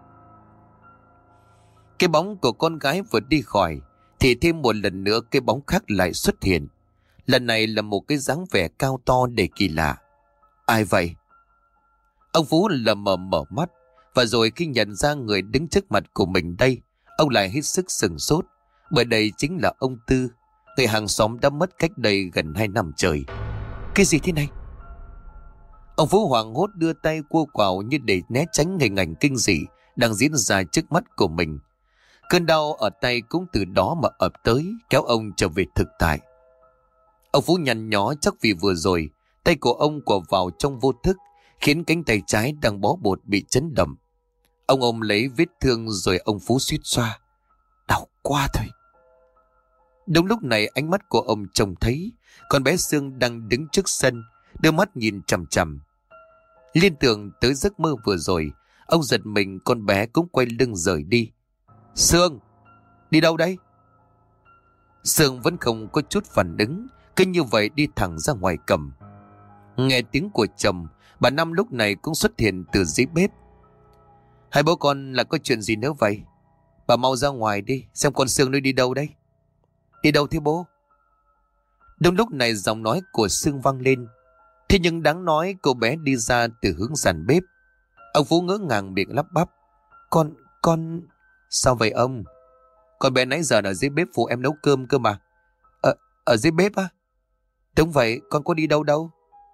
Cái bóng của con gái vừa đi khỏi, thì thêm một lần nữa cái bóng khác lại xuất hiện. Lần này là một cái dáng vẻ cao to để kỳ lạ. Ai vậy? Ông Phú lờ mờ mở mắt, và rồi khi nhận ra người đứng trước mặt của mình đây, ông lại hết sức sửng sốt, bởi đây chính là ông Tư, người hàng xóm đã mất cách đây gần hai năm trời. Cái gì thế này? Ông Phú hoảng hốt đưa tay cua quào như để né tránh hình ảnh kinh dị đang diễn ra trước mắt của mình. Cơn đau ở tay cũng từ đó mà ập tới, kéo ông trở về thực tại. Ông Phú nhăn nhó chắc vì vừa rồi tay của ông quờ vào trong vô thức, khiến cánh tay trái đang bó bột bị chấn động. Ông ôm lấy vết thương rồi ông Phú suýt xoa. Đau quá thôi. Đúng lúc này ánh mắt của ông trông thấy con bé Sương đang đứng trước sân, đưa mắt nhìn chằm chằm. Liên tưởng tới giấc mơ vừa rồi, ông giật mình, con bé cũng quay lưng rời đi. Sương, đi đâu đấy? Sương vẫn không có chút phản ứng, cứ như vậy đi thẳng ra ngoài cầm. Nghe tiếng của chồng, bà Năm lúc này cũng xuất hiện từ dưới bếp. Hai bố con là có chuyện gì nữa vậy? Bà mau ra ngoài đi, xem con Sương nó đi đâu đấy. Đi đâu thế bố? Đúng lúc này giọng nói của Sương vang lên. Thế nhưng đáng nói cô bé đi ra từ hướng sàn bếp. Ông Phú ngỡ ngàng miệng lắp bắp. Con, con... Sao vậy ông? Con bé nãy giờ ở dưới bếp phụ em nấu cơm cơ mà. Ở, ở dưới bếp á? Đúng vậy, con có đi đâu đâu.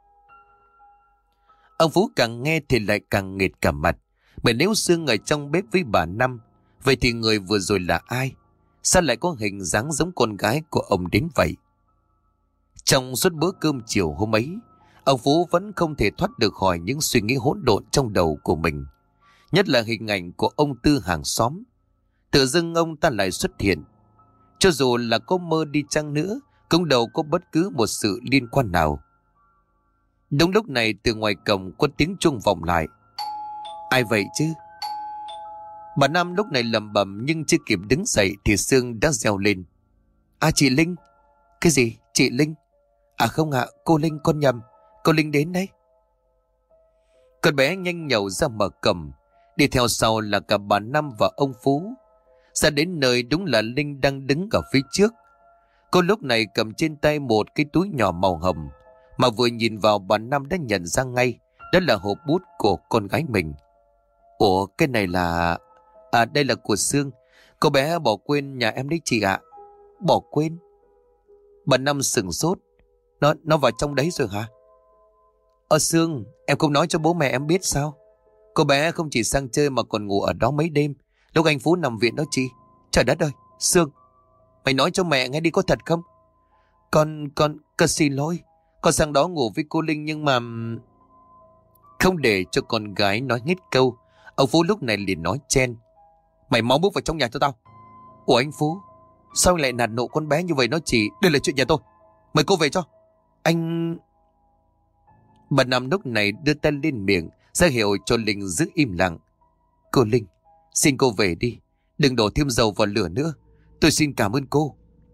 Ông Phú càng nghe thì lại càng nghệt cả mặt. Bởi nếu Sương ở trong bếp với bà Năm, vậy thì người vừa rồi là ai? Sao lại có hình dáng giống con gái của ông đến vậy? Trong suốt bữa cơm chiều hôm ấy, ông Phú vẫn không thể thoát được khỏi những suy nghĩ hỗn độn trong đầu của mình. Nhất là hình ảnh của ông Tư hàng xóm. Tự dưng ông ta lại xuất hiện. Cho dù là có mơ đi chăng nữa, cũng đâu có bất cứ một sự liên quan nào. Đúng lúc này từ ngoài cổng có tiếng chuông vọng lại. Ai vậy chứ? Bà Năm lúc này lẩm bẩm nhưng chưa kịp đứng dậy thì Sương đã reo lên. À, chị Linh. Cái gì? Chị Linh? À không ạ, à, cô Linh, con nhầm. Cô Linh đến đấy. Con bé nhanh nhẩu ra mở cổng. Đi theo sau là cả bà Năm và ông Phú. Ra đến nơi đúng là Linh đang đứng ở phía trước. Cô lúc này cầm trên tay một cái túi nhỏ màu hồng, mà vừa nhìn vào bà Năm đã nhận ra ngay đó là hộp bút của con gái mình. Ủa, cái này là... À, đây là của Sương. Cô bé bỏ quên nhà em đấy chị ạ. Bỏ quên? Bà Năm sửng sốt. Nó, nó vào trong đấy rồi hả? Ờ Sương, em không nói cho bố mẹ em biết sao? Cô bé không chỉ sang chơi mà còn ngủ ở đó mấy đêm lúc anh Phú nằm viện đó chị. Trời đất ơi, Sương, mày nói cho mẹ nghe đi, có thật không? Con, con, con xin lỗi. Con sang đó ngủ với cô Linh nhưng mà... Không để cho con gái nói hết câu, ông Phú lúc này liền nói chen. Mày mau bước vào trong nhà cho tao. Ủa anh Phú, sao anh lại nạt nộ con bé như vậy nó chỉ? Đây là chuyện nhà tôi. Mời cô về cho. Anh... Bà Năm lúc này đưa tay lên miệng ra hiệu cho Linh giữ im lặng. Cô Linh, xin cô về đi. Đừng đổ thêm dầu vào lửa nữa. Tôi xin cảm ơn cô.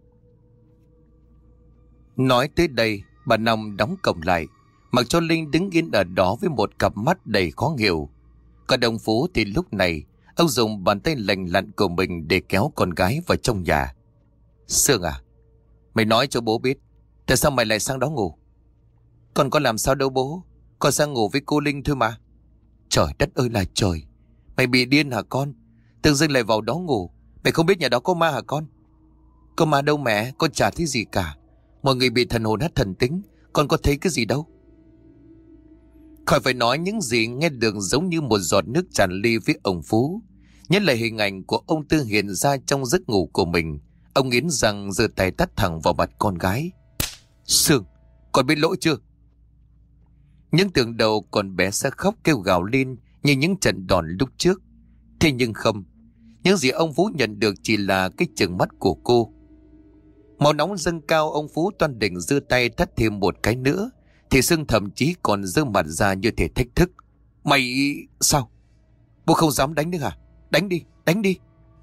Nói tới đây, bà Năm đóng cổng lại, mặc cho Linh đứng yên ở đó với một cặp mắt đầy khó hiểu. Còn ông Phú thì lúc này, ông dùng bàn tay lành lặn của mình để kéo con gái vào trong nhà. Sương à, mày nói cho bố biết, tại sao mày lại sang đó ngủ? Con có làm sao đâu bố, con sang ngủ với cô Linh thôi mà. Trời đất ơi là trời, mày bị điên hả con? Tự dưng lại vào đó ngủ, mày không biết nhà đó có ma hả con? Có ma đâu mẹ, con chả thấy gì cả. Mọi người bị thần hồn hắt thần tính, con có thấy cái gì đâu. Khỏi phải nói, những gì nghe được giống như một giọt nước tràn ly với ông Phú. Nhất là hình ảnh của ông Tư hiện ra trong giấc ngủ của mình. Ông nghiến răng giơ tay tát thẳng vào mặt con gái. Sương, con biết lỗi chưa? Những tưởng đầu con bé sẽ khóc kêu gào lên như những trận đòn lúc trước. Thế nhưng không, những gì ông Phú nhận được chỉ là cái chừng mắt của cô. Máu nóng dâng cao, ông Phú toan định giơ tay tát thêm một cái nữa, thì Sương thậm chí còn giơ mặt ra như thể thách thức. Mày... sao? Bố không dám đánh nữa hả? Đánh đi, đánh đi.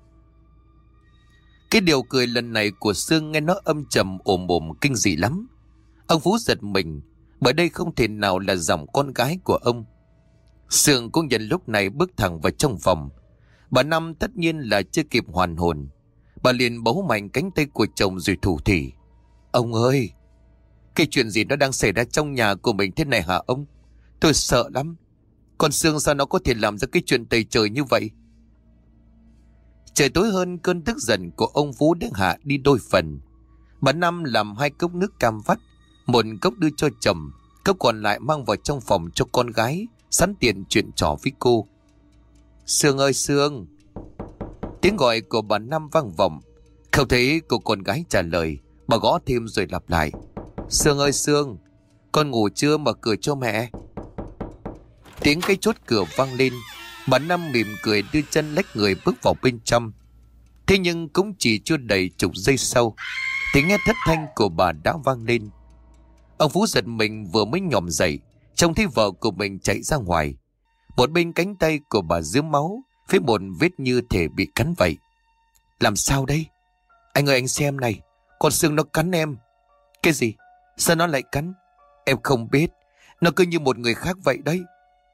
Cái điều cười lần này của Sương nghe nó âm trầm ồm ồm kinh dị lắm. Ông Phú giật mình, bởi đây không thể nào là giọng con gái của ông. Sương cũng nhận lúc này bước thẳng vào trong phòng. Bà Năm tất nhiên là chưa kịp hoàn hồn. Bà liền bấu mạnh cánh tay của chồng rồi thủ thỉ. Ông ơi, cái chuyện gì nó đang xảy ra trong nhà của mình thế này hả ông? Tôi sợ lắm. Con Sương sao nó có thể làm ra cái chuyện tày trời như vậy? Trời tối hơn, cơn tức giận của ông Phú đã hạ đi đôi phần. Bà Năm làm hai cốc nước cam vắt, một cốc đưa cho chồng, cốc còn lại mang vào trong phòng cho con gái, sẵn tiện chuyện trò với cô. Sương ơi Sương! Tiếng gọi của bà Năm vang vọng. Không thấy cô con gái trả lời, bà gõ thêm rồi lặp lại. Sương ơi Sương! Con ngủ chưa, mở cửa cho mẹ. Tiếng cái chốt cửa vang lên. Bà Năm mỉm cười đưa chân lách người bước vào bên trong. Thế nhưng cũng chỉ chưa đầy chục giây sau, tiếng nghe thất thanh của bà đã vang lên. Ông Phú giật mình vừa mới nhòm dậy, trông thấy vợ của mình chạy ra ngoài. Một bên cánh tay của bà rướm máu, phía một vết như thể bị cắn vậy. Làm sao đây? Anh ơi anh xem này, con Sương nó cắn em. Cái gì? Sao nó lại cắn? Em không biết, nó cứ như một người khác vậy đấy.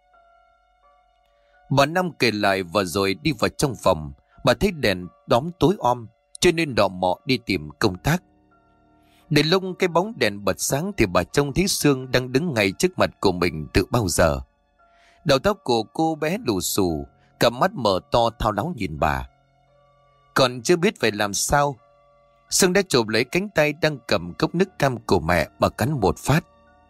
Bà Năm kể lại và rồi đi vào trong phòng. Bà thấy đèn đóm tối om, cho nên đò mò đi tìm công tác. Đến lúc cái bóng đèn bật sáng thì bà trông thấy Sương đang đứng ngay trước mặt của mình từ bao giờ. Đầu tóc của cô bé lù xù, cặp mắt mở to thao láo nhìn bà. Còn chưa biết phải làm sao, Sương đã chộp lấy cánh tay đang cầm cốc nước cam của mẹ và cắn một phát.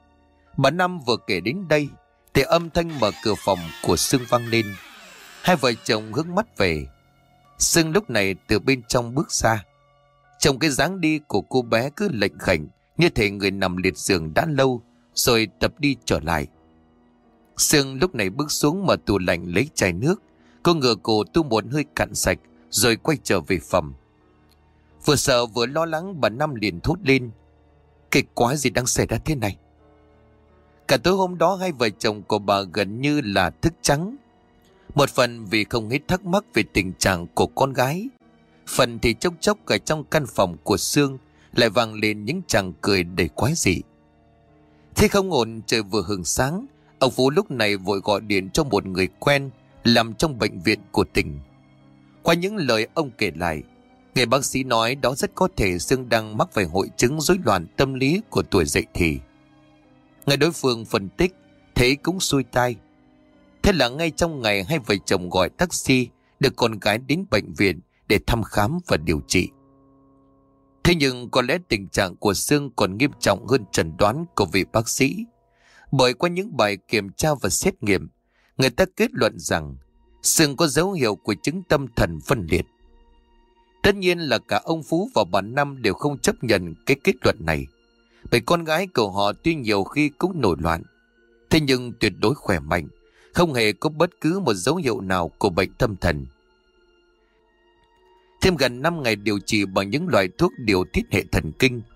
Bà Năm vừa kể đến đây thì âm thanh mở cửa phòng của Sương vang lên. Hai vợ chồng hướng mắt về. Sương lúc này từ bên trong bước ra. Trong cái dáng đi của cô bé cứ lệch khảnh, như thể người nằm liệt giường đã lâu rồi tập đi trở lại. Sương lúc này bước xuống mở tủ lạnh lấy chai nước. Cô ngửa cổ tu một hơi cạn sạch rồi quay trở về phòng. Vừa sợ vừa lo lắng, bà Năm liền thốt lên. Cái quái gì đang xảy ra thế này? Cả tối hôm đó hai vợ chồng của bà gần như là thức trắng. Một phần vì không hết thắc mắc về tình trạng của con gái, phần thì chốc chốc cả trong căn phòng của Sương lại vang lên những tràng cười đầy quái dị. Thế không ổn, trời vừa hừng sáng, ông Phú lúc này vội gọi điện cho một người quen làm trong bệnh viện của tỉnh. Qua những lời ông kể lại, người bác sĩ nói đó rất có thể Sương đang mắc phải hội chứng rối loạn tâm lý của tuổi dậy thì. Người đối phương phân tích thấy cũng xuôi tai. Thế là ngay trong ngày hai vợ chồng gọi taxi đưa con gái đến bệnh viện để thăm khám và điều trị. Thế nhưng có lẽ tình trạng của Sương còn nghiêm trọng hơn chẩn đoán của vị bác sĩ. Bởi qua những bài kiểm tra và xét nghiệm, người ta kết luận rằng Sương có dấu hiệu của chứng tâm thần phân liệt. Tất nhiên là cả ông Phú và bà Năm đều không chấp nhận cái kết luận này. Bởi con gái của họ tuy nhiều khi cũng nổi loạn, thế nhưng tuyệt đối khỏe mạnh, không hề có bất cứ một dấu hiệu nào của bệnh tâm thần. Thêm gần năm ngày điều trị bằng những loại thuốc điều tiết hệ thần kinh,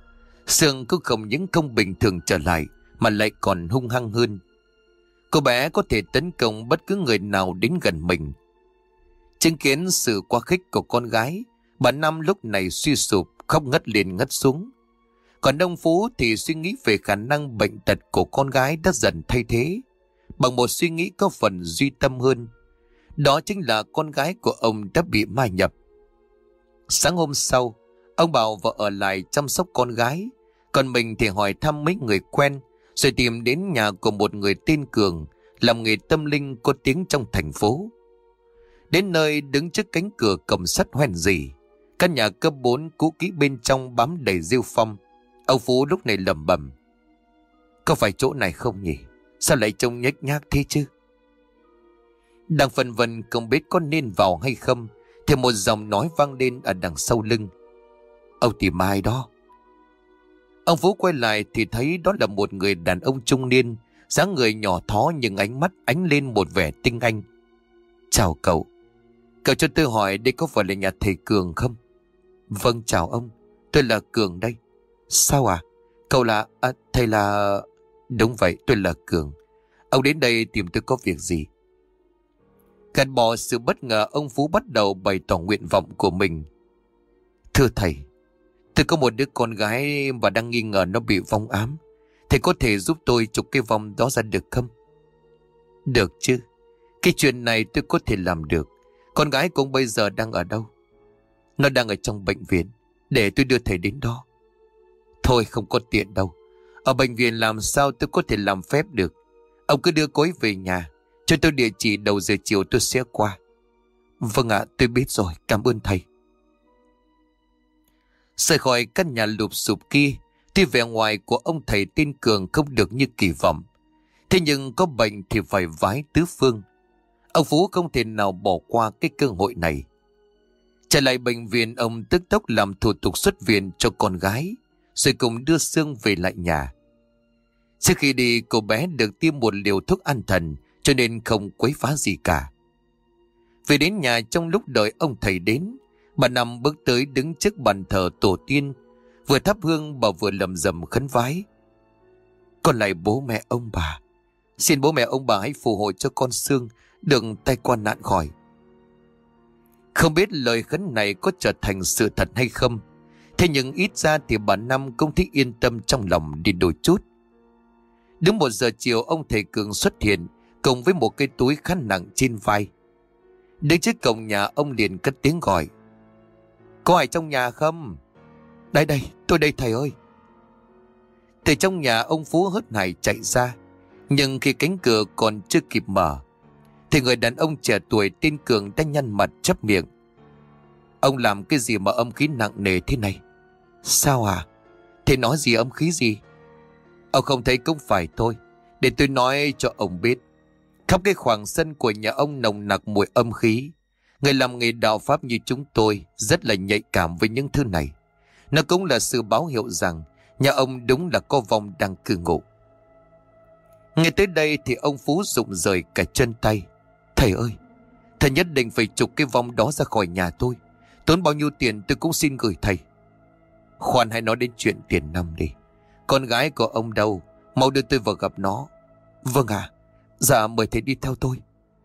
Sương cũng không những không bình thường trở lại mà lại còn hung hăng hơn. Cô bé có thể tấn công bất cứ người nào đến gần mình. Chứng kiến sự quá khích của con gái, bà Năm lúc này suy sụp, khóc ngất lên ngất xuống. Còn ông Phú thì suy nghĩ về khả năng bệnh tật của con gái đã dần thay thế bằng một suy nghĩ có phần duy tâm hơn. Đó chính là con gái của ông đã bị ma nhập. Sáng hôm sau, ông bảo vợ ở lại chăm sóc con gái, còn mình thì hỏi thăm mấy người quen, rồi tìm đến nhà của một người tên Cường, làm nghề tâm linh có tiếng trong thành phố. Đến nơi đứng trước cánh cửa cổng sắt hoen rỉ, căn nhà cấp bốn cũ kỹ bên trong bám đầy rêu phong. Ông Phú lúc này lẩm bẩm: có phải chỗ này không nhỉ? Sao lại trông nhếch nhác thế chứ? Đang phân vân không biết có nên vào hay không, thì một giọng nói vang lên ở đằng sau lưng: ông tìm ai đó? Ông Phú quay lại thì thấy đó là một người đàn ông trung niên, dáng người nhỏ thó nhưng ánh mắt ánh lên một vẻ tinh anh. Chào cậu. Cậu cho tôi hỏi đây có phải là nhà thầy Cường không? Vâng, chào ông, tôi là Cường đây. Sao à? Cậu là... À, thầy là... Đúng vậy, tôi là Cường. Ông đến đây tìm tôi có việc gì? Gạt bỏ sự bất ngờ, ông Phú bắt đầu bày tỏ nguyện vọng của mình. Thưa thầy, tôi có một đứa con gái và đang nghi ngờ nó bị vong ám. Thầy có thể giúp tôi trục cái vong đó ra được không? Được chứ. Cái chuyện này tôi có thể làm được. Con gái cũng bây giờ đang ở đâu? Nó đang ở trong bệnh viện. Để tôi đưa thầy đến đó. Thôi không có tiện đâu. Ở bệnh viện làm sao tôi có thể làm phép được. Ông cứ đưa cô ấy về nhà, cho tôi địa chỉ, đầu giờ chiều tôi sẽ qua. Vâng ạ, tôi biết rồi, cảm ơn thầy. Rời khỏi căn nhà lụp sụp kia, tuy vẻ ngoài của ông thầy tên Cường không được như kỳ vọng, thế nhưng có bệnh thì phải vái tứ phương. Ông Phú không thể nào bỏ qua cái cơ hội này. Trở lại bệnh viện, ông tức tốc làm thủ tục xuất viện cho con gái, rồi cùng đưa Sương về lại nhà. Trước khi đi, cô bé được tiêm một liều thuốc an thần, cho nên không quấy phá gì cả. Về đến nhà, trong lúc đợi ông thầy đến, bà Năm bước tới đứng trước bàn thờ tổ tiên, vừa thắp hương bà vừa lầm rầm khấn vái. Con lạy bố mẹ ông bà, xin bố mẹ ông bà hãy phù hộ cho con Sương được tai qua nạn khỏi. Không biết lời khấn này có trở thành sự thật hay không, thế nhưng ít ra thì bà Năm cũng thấy yên tâm trong lòng đi đôi chút. Đúng một giờ chiều, ông thầy Cường xuất hiện cùng với một cái túi khá nặng trên vai. Đứng trước cổng nhà, ông liền cất tiếng gọi: có ai trong nhà không? Đây đây, tôi đây thầy ơi. Từ trong nhà, ông Phú hớt hải chạy ra, nhưng khi cánh cửa còn chưa kịp mở thì người đàn ông trẻ tuổi tên Cường đã nhăn mặt chắp miệng: ông làm cái gì mà âm khí nặng nề thế này? Sao à? Thế nói gì âm khí gì? Ông không thấy cũng phải thôi. Để tôi nói cho ông biết, khắp cái khoảng sân của nhà ông nồng nặc mùi âm khí. Người làm nghề đạo pháp như chúng tôi rất là nhạy cảm với những thứ này. Nó cũng là sự báo hiệu rằng nhà ông đúng là có vong đang cư ngụ. Nghe tới đây thì ông Phú rụng rời cả chân tay. Thầy ơi, thầy nhất định phải trục cái vong đó ra khỏi nhà tôi. Tốn bao nhiêu tiền tôi cũng xin gửi thầy. Khoan, hãy nói đến chuyện tiền năm đi. Con gái của ông đâu? Mau đưa tôi vào gặp nó. Vâng ạ. À, dạ mời thầy đi theo tôi.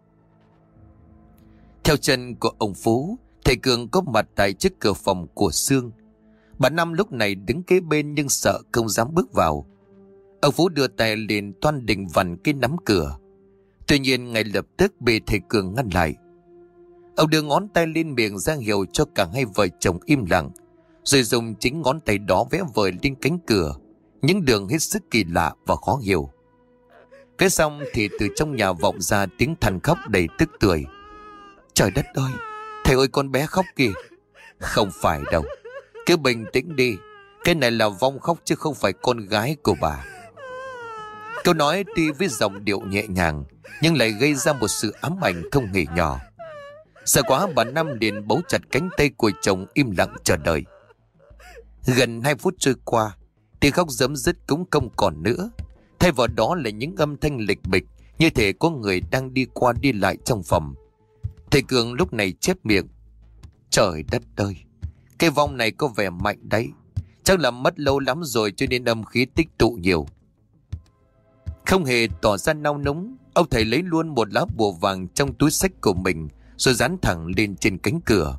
Theo chân của ông Phú, thầy Cường có mặt tại trước cửa phòng của Sương. Bà Năm lúc này đứng kế bên nhưng sợ không dám bước vào. Ông Phú đưa tay lên toan định vặn cái nắm cửa. Tuy nhiên ngay lập tức bị thầy Cường ngăn lại. Ông đưa ngón tay lên miệng ra hiệu cho cả hai vợ chồng im lặng, rồi dùng chính ngón tay đó vẽ vời lên cánh cửa những đường hết sức kỳ lạ và khó hiểu. Vẽ xong thì từ trong nhà vọng ra tiếng than khóc đầy tức tưởi. Trời đất ơi, thầy ơi, con bé khóc kìa. Không phải đâu, cứ bình tĩnh đi. Cái này là vong khóc chứ không phải con gái của bà. Câu nói tuy với giọng điệu nhẹ nhàng nhưng lại gây ra một sự ám ảnh không hề nhỏ. Sợ quá, bà Năm liền bấu chặt cánh tay của chồng im lặng chờ đợi. Gần hai phút trôi qua, tiếng khóc giấm dứt cũng không còn nữa. Thay vào đó là những âm thanh lịch bịch, như thể có người đang đi qua đi lại trong phòng. Thầy Cường lúc này chép miệng: Trời đất ơi, cái vong này có vẻ mạnh đấy. Chắc là mất lâu lắm rồi cho nên âm khí tích tụ nhiều. Không hề tỏ ra nao núng, ông thầy lấy luôn một lá bùa vàng trong túi xách của mình rồi dán thẳng lên trên cánh cửa.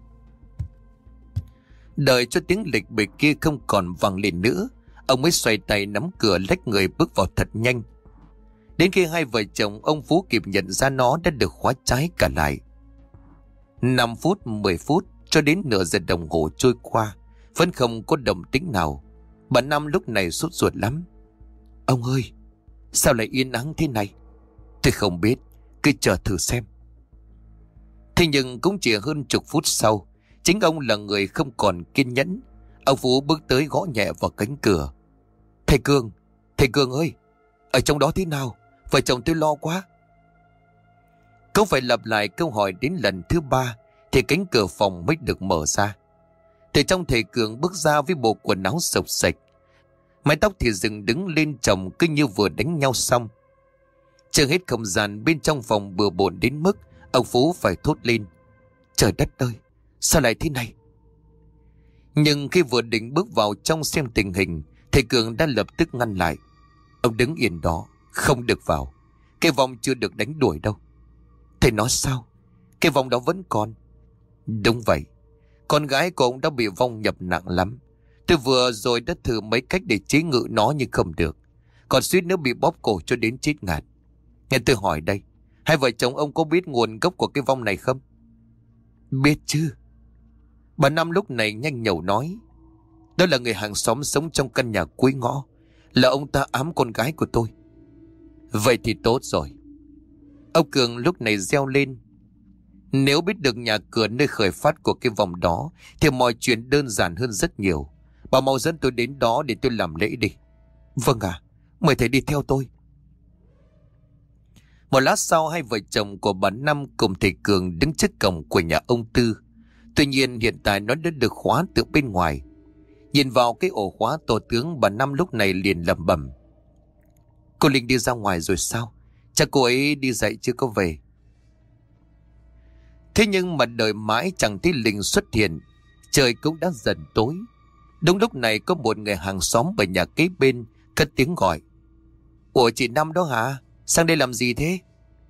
Đợi cho tiếng lịch bịch kia không còn vang lên nữa, ông mới xoay tay nắm cửa lách người bước vào thật nhanh. Đến khi hai vợ chồng ông Phú kịp nhận ra nó đã được khóa trái cả lại. Năm phút, mười phút cho đến nửa giờ đồng hồ trôi qua, vẫn không có động tĩnh nào. Bà Năm lúc này sốt ruột lắm. Ông ơi, sao lại yên ắng thế này? Tôi không biết, cứ chờ thử xem. Thế nhưng cũng chỉ hơn chục phút sau, chính ông là người không còn kiên nhẫn. Ông Phú bước tới gõ nhẹ vào cánh cửa. Thầy Cường, thầy Cường ơi, ở trong đó thế nào? Vợ chồng tôi lo quá. Cũng phải lặp lại câu hỏi đến lần thứ ba thì cánh cửa phòng mới được mở ra. Từ trong thầy Cường bước ra với bộ quần áo xộc xệch, mái tóc thì dựng đứng lên chồng cứ như vừa đánh nhau xong. Chưa hết không gian bên trong phòng bừa bộn đến mức ông Phú phải thốt lên. Trời đất ơi, sao lại thế này? Nhưng khi vừa định bước vào trong xem tình hình, thầy Cường đã lập tức ngăn lại. Ông đứng yên đó, không được vào. Cái vong chưa được đánh đuổi đâu. Thầy nói sao? Cái vong đó vẫn còn. Đúng vậy, con gái của ông đã bị vong nhập nặng lắm. Tôi vừa rồi đã thử mấy cách để chế ngự nó nhưng không được. Còn suýt nữa bị bóp cổ cho đến chết ngạt. Nghe tôi hỏi đây, hai vợ chồng ông có biết nguồn gốc của cái vong này không? Biết chứ. Bà Năm lúc này nhanh nhẩu nói. Đó là người hàng xóm sống trong căn nhà cuối ngõ. Là ông ta ám con gái của tôi. Vậy thì tốt rồi. Ông Cường lúc này reo lên. Nếu biết được nhà cửa nơi khởi phát của cái vòng đó thì mọi chuyện đơn giản hơn rất nhiều. Bà mau dẫn tôi đến đó để tôi làm lễ đi. Vâng ạ, à, mời thầy đi theo tôi. Một lát sau, hai vợ chồng của bà Năm cùng thầy Cường đứng trước cổng của nhà ông Tư. Tuy nhiên hiện tại nó đã được khóa từ bên ngoài. Nhìn vào cái ổ khóa to tướng, bà Năm lúc này liền lẩm bẩm. Cô Linh đi ra ngoài rồi sao? Chắc cô ấy đi dậy chưa có về. Thế nhưng mà đợi mãi chẳng thấy Linh xuất hiện. Trời cũng đã dần tối. Đúng lúc này có một người hàng xóm ở nhà kế bên cất tiếng gọi. Ủa chị Năm đó hả? Sang đây làm gì thế?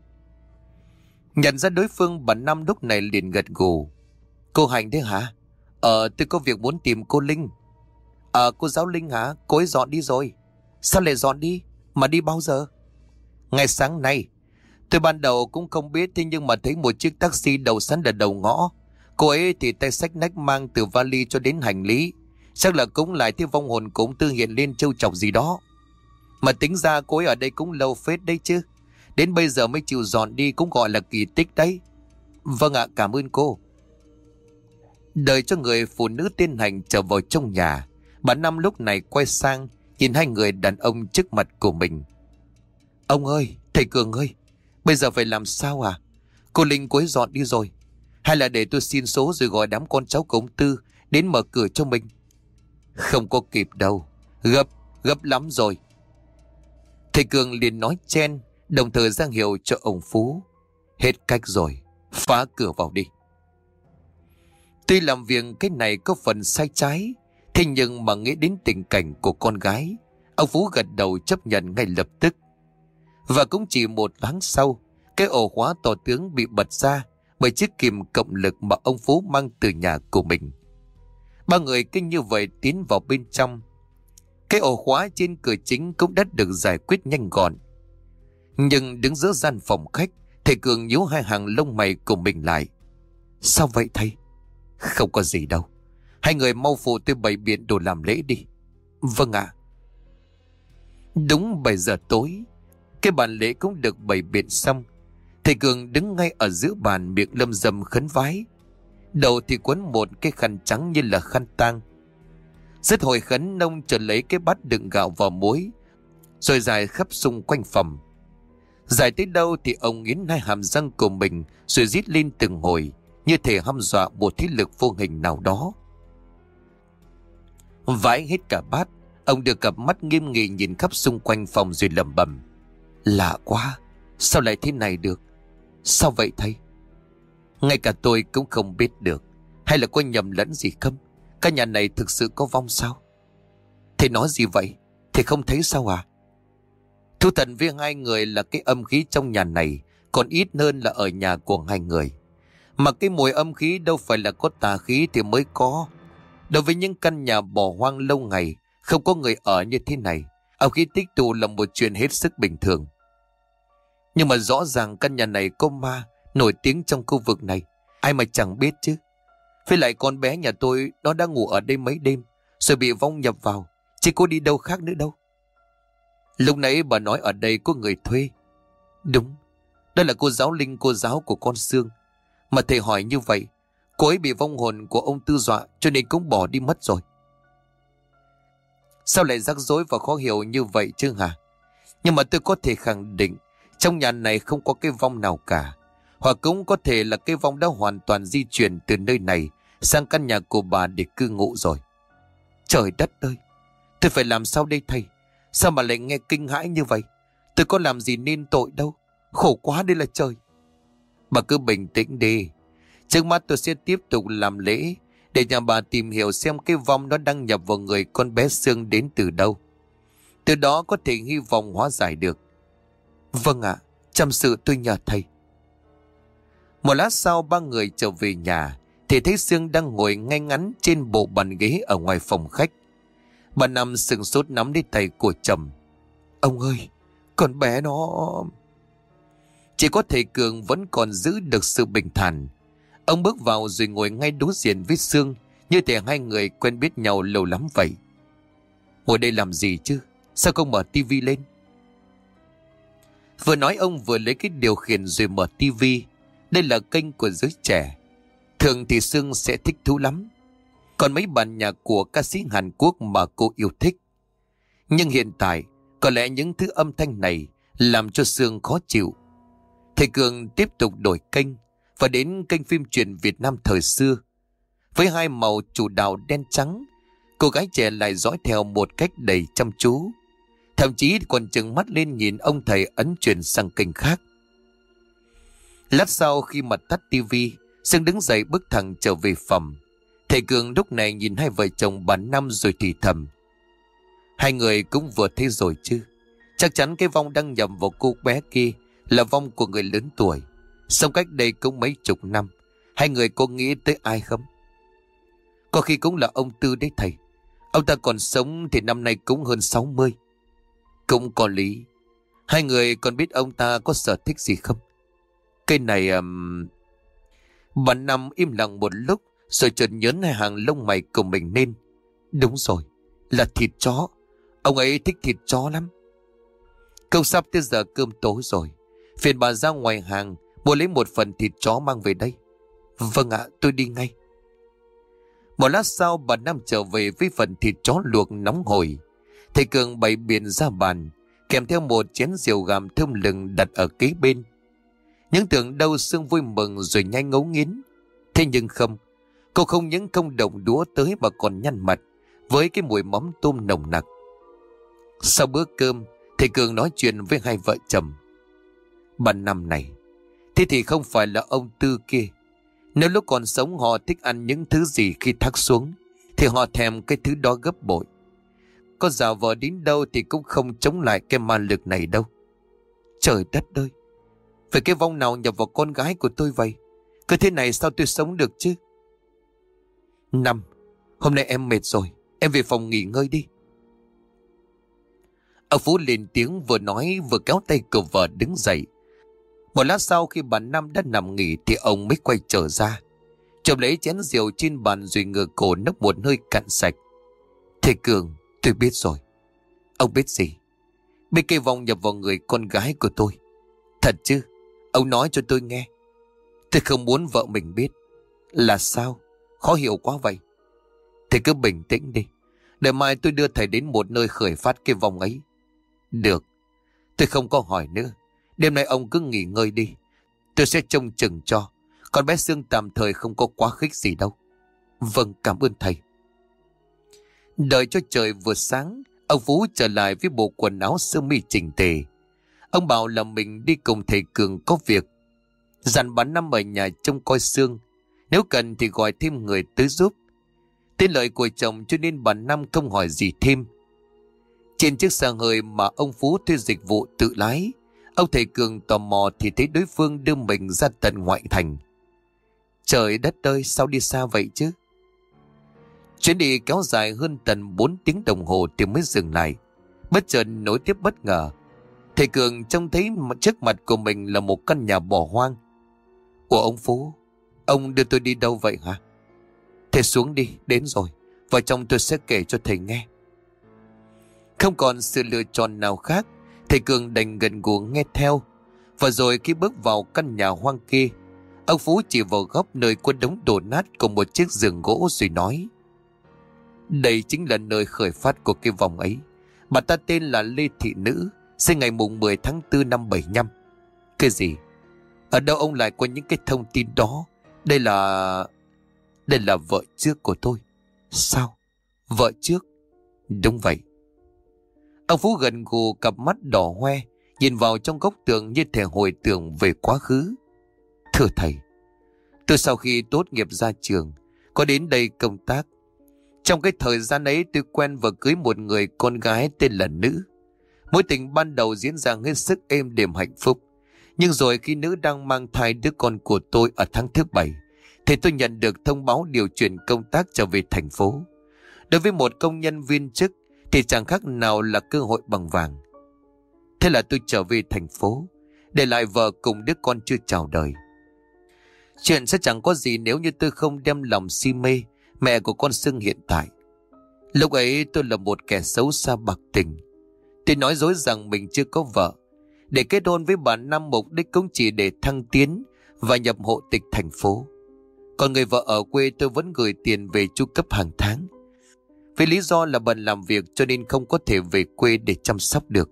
Nhận ra đối phương, bà Năm lúc này liền gật gù. Cô Hành đấy hả? Ờ tôi có việc muốn tìm cô Linh. Ờ cô giáo Linh hả? Cô ấy dọn đi rồi. Sao lại dọn đi? Mà đi bao giờ? Ngày sáng nay. Tôi ban đầu cũng không biết, thế nhưng mà thấy một chiếc taxi đậu sẵn ở đầu ngõ. Cô ấy thì tay xách nách mang từ vali cho đến hành lý. Chắc là cũng lại thấy vong hồn cũng tư hiện lên trêu chọc gì đó. Mà tính ra cô ấy ở đây cũng lâu phết đấy chứ. Đến bây giờ mới chịu dọn đi cũng gọi là kỳ tích đấy. Vâng ạ, cảm ơn cô. Đợi cho người phụ nữ tên Hành trở vào trong nhà, bà Năm lúc này quay sang nhìn hai người đàn ông trước mặt của mình. Ông ơi, thầy Cường ơi, bây giờ phải làm sao à? Cô Linh cô ấy dọn đi rồi. Hay là để tôi xin số rồi gọi đám con cháu của ông Tư đến mở cửa cho mình? Không có kịp đâu, gấp, gấp lắm rồi. Thầy Cường liền nói chen, đồng thời ra hiệu cho ông Phú. Hết cách rồi, phá cửa vào đi. Tuy làm việc cái này có phần sai trái, thế nhưng mà nghĩ đến tình cảnh của con gái, ông Phú gật đầu chấp nhận ngay lập tức. Và cũng chỉ một tháng sau, cái ổ khóa to tướng bị bật ra bởi chiếc kìm cộng lực mà ông Phú mang từ nhà của mình. Ba người kinh như vậy tiến vào bên trong. Cái ổ khóa trên cửa chính cũng đã được giải quyết nhanh gọn. Nhưng đứng giữa gian phòng khách, thầy Cường nhíu hai hàng lông mày của mình lại. Sao vậy thầy? Không có gì đâu. Hai người mau phụ tôi bày biện đồ làm lễ đi. Vâng ạ. À. Đúng bảy giờ tối, cái bàn lễ cũng được bày biện xong. Thầy Cường đứng ngay ở giữa bàn, miệng lâm dâm khấn vái. Đầu thì quấn một cái khăn trắng như là khăn tang. Rất hồi khấn, nông trở lấy cái bát đựng gạo vào muối, rồi dài khắp xung quanh phòng. Dài tới đâu thì ông nghiến hai hàm răng của mình rồi rít lên từng hồi, như thể hăm dọa một thế lực vô hình nào đó. Vãi hết cả bát, ông đưa cặp mắt nghiêm nghị nhìn khắp xung quanh phòng rồi lẩm bẩm. Lạ quá, sao lại thế này được? Sao vậy thầy? Ngay cả tôi cũng không biết được. Hay là có nhầm lẫn gì không? Căn nhà này thực sự có vong sao? Thầy nói gì vậy? Thầy không thấy sao à? Thú thật với hai người là cái âm khí trong nhà này còn ít hơn là ở nhà của hai người. Mà cái mùi âm khí đâu phải là có tà khí thì mới có. Đối với những căn nhà bỏ hoang lâu ngày, không có người ở như thế này, âm khí tích tụ là một chuyện hết sức bình thường. Nhưng mà rõ ràng căn nhà này có ma nổi tiếng trong khu vực này, ai mà chẳng biết chứ. Với lại con bé nhà tôi nó đã ngủ ở đây mấy đêm rồi bị vong nhập vào, chứ có đi đâu khác nữa đâu. Lúc nãy bà nói ở đây có người thuê. Đúng, đó là cô giáo Linh, cô giáo của con Sương. Mà thầy hỏi như vậy, cô ấy bị vong hồn của ông Tư dọa cho nên cũng bỏ đi mất rồi. Sao lại rắc rối và khó hiểu như vậy chứ hả? Nhưng mà tôi có thể khẳng định trong nhà này không có cái vong nào cả. Hoặc cũng có thể là cái vong đã hoàn toàn di chuyển từ nơi này sang căn nhà của bà để cư ngụ rồi. Trời đất ơi, tôi phải làm sao đây thầy? Sao mà lại nghe kinh hãi như vậy? Tôi có làm gì nên tội đâu. Khổ quá đây là trời. Bà cứ bình tĩnh đi. Trước mắt tôi sẽ tiếp tục làm lễ để nhà bà tìm hiểu xem cái vong nó đăng nhập vào người con bé Sương đến từ đâu. Từ đó có thể hy vọng hóa giải được. Vâng ạ, chăm sự tôi nhờ thầy. Một lát sau ba người trở về nhà thì thấy Sương đang ngồi ngay ngắn trên bộ bàn ghế ở ngoài phòng khách. Bà nằm sừng sốt nắm lấy tay của chồng. Ông ơi, con bé nó... Chỉ có thầy Cường vẫn còn giữ được sự bình thản. Ông bước vào rồi ngồi ngay đối diện với Sương, như thể hai người quen biết nhau lâu lắm vậy. Ngồi đây làm gì chứ? Sao không mở tivi lên? Vừa nói ông vừa lấy cái điều khiển rồi mở tivi. Đây là kênh của giới trẻ. Thường thì Sương sẽ thích thú lắm. Còn mấy bản nhạc của ca sĩ Hàn Quốc mà cô yêu thích. Nhưng hiện tại, có lẽ những thứ âm thanh này làm cho Sương khó chịu. Thầy Cường tiếp tục đổi kênh và đến kênh phim truyện Việt Nam thời xưa. Với hai màu chủ đạo đen trắng, cô gái trẻ lại dõi theo một cách đầy chăm chú. Thậm chí còn trừng mắt lên nhìn ông thầy ấn chuyển sang kênh khác. Lát sau khi mà tắt tivi, Sương đứng dậy bước thẳng trở về phòng. Thầy Cường lúc này nhìn hai vợ chồng bà Năm rồi thì thầm. Hai người cũng vừa thấy rồi chứ. Chắc chắn cái vong đăng nhầm vào cô bé kia là vong của người lớn tuổi. Sống cách đây cũng mấy chục năm. Hai người có nghĩ tới ai không? Có khi cũng là ông Tư đấy thầy. Ông ta còn sống thì năm nay cũng hơn sáu mươi. Cũng có lý. Hai người còn biết ông ta có sở thích gì không? Cây này... Um... Bà Năm im lặng một lúc rồi chợt nhớn hai hàng lông mày của mình lên. Đúng rồi, là thịt chó. Ông ấy thích thịt chó lắm. Không sắp tới giờ cơm tối rồi. Phiền bà ra ngoài hàng mua lấy một phần thịt chó mang về đây. Vâng ạ, tôi đi ngay. Một lát sau bà Năm trở về với phần thịt chó luộc nóng hổi. Thầy Cường bày biện ra bàn, kèm theo một chén rượu gàm thơm lừng đặt ở kế bên. Những tưởng đâu Sương vui mừng rồi nhanh ngấu nghiến. Thế nhưng không, cô không những không động đũa tới mà còn nhăn mặt với cái mùi mắm tôm nồng nặc. Sau bữa cơm, thầy Cường nói chuyện với hai vợ chồng. Bà Năm này, thế thì không phải là ông Tư kia. Nếu lúc còn sống họ thích ăn những thứ gì khi thác xuống, thì họ thèm cái thứ đó gấp bội. Có giả vờ đến đâu thì cũng không chống lại cái ma lực này đâu. Trời đất ơi, phải cái vong nào nhập vào con gái của tôi vậy? Cứ thế này sao tôi sống được chứ? Năm, hôm nay em mệt rồi, em về phòng nghỉ ngơi đi. Ông Phú lên tiếng vừa nói vừa kéo tay của vợ đứng dậy. Một lát sau khi bà Năm đã nằm nghỉ thì ông mới quay trở ra. Chồng lấy chén rượu trên bàn rồi ngửa cổ nốc một hơi cạn sạch. Thầy Cường, tôi biết rồi. Ông biết gì? Biết cây vong nhập vào người con gái của tôi. Thật chứ? Ông nói cho tôi nghe. Tôi không muốn vợ mình biết. Là sao? Khó hiểu quá vậy. Thầy cứ bình tĩnh đi. Để mai tôi đưa thầy đến một nơi khởi phát cái vong ấy. Được. Tôi không có hỏi nữa. Đêm nay ông cứ nghỉ ngơi đi. Tôi sẽ trông chừng cho. Con bé Sương tạm thời không có quá khích gì đâu. Vâng, cảm ơn thầy. Đợi cho trời vừa sáng, ông Phú trở lại với bộ quần áo sơ mi chỉnh tề. Ông bảo là mình đi cùng thầy Cường có việc. Dặn bà Năm ở nhà trông coi Sương. Nếu cần thì gọi thêm người tới giúp. Tên lời của chồng cho nên bà Năm không hỏi gì thêm. Trên chiếc xe hơi mà ông Phú thuê dịch vụ tự lái, ông thầy Cường tò mò thì thấy đối phương đưa mình ra tận ngoại thành. Trời đất ơi, sao đi xa vậy chứ? Chuyến đi kéo dài hơn tận bốn tiếng đồng hồ thì mới dừng lại. Bất chợt nối tiếp bất ngờ. Thầy Cường trông thấy trước mặt của mình là một căn nhà bỏ hoang. Ủa ông Phú, ông đưa tôi đi đâu vậy hả? Thầy xuống đi, đến rồi. Vào trong tôi sẽ kể cho thầy nghe. Không còn sự lựa chọn nào khác, thầy Cường đành gật gù nghe theo. Và rồi khi bước vào căn nhà hoang kia, ông Phú chỉ vào góc nơi có đống đổ nát của một chiếc giường gỗ rồi nói: đây chính là nơi khởi phát của cái vòng ấy. Bà ta tên là Lê Thị Nữ, sinh ngày mùng mười tháng tư năm bảy nhăm. Cái gì? Ở đâu ông lại có những cái thông tin đó? Đây là... Đây là vợ trước của tôi. Sao? Vợ trước? Đúng vậy. Ông Phú gần gù, cặp mắt đỏ hoe, nhìn vào trong góc tường như thể hồi tưởng về quá khứ. Thưa thầy, tôi sau khi tốt nghiệp ra trường, có đến đây công tác. Trong cái thời gian ấy tôi quen và cưới một người con gái tên là Nữ. Mối tình ban đầu diễn ra hết sức êm đềm hạnh phúc. Nhưng rồi khi Nữ đang mang thai đứa con của tôi ở tháng thứ bảy, thì tôi nhận được thông báo điều chuyển công tác trở về thành phố. Đối với một công nhân viên chức thì chẳng khác nào là cơ hội bằng vàng. Thế là tôi trở về thành phố, để lại vợ cùng đứa con chưa chào đời. Chuyện sẽ chẳng có gì nếu như tôi không đem lòng si mê mẹ của con Sưng hiện tại. Lúc ấy tôi là một kẻ xấu xa bạc tình. Tôi nói dối rằng mình chưa có vợ, để kết hôn với bà Năm mục đích cũng chỉ để thăng tiến và nhập hộ tịch thành phố. Còn người vợ ở quê tôi vẫn gửi tiền về chu cấp hàng tháng. Vì lý do là bận làm việc cho nên không có thể về quê để chăm sóc được.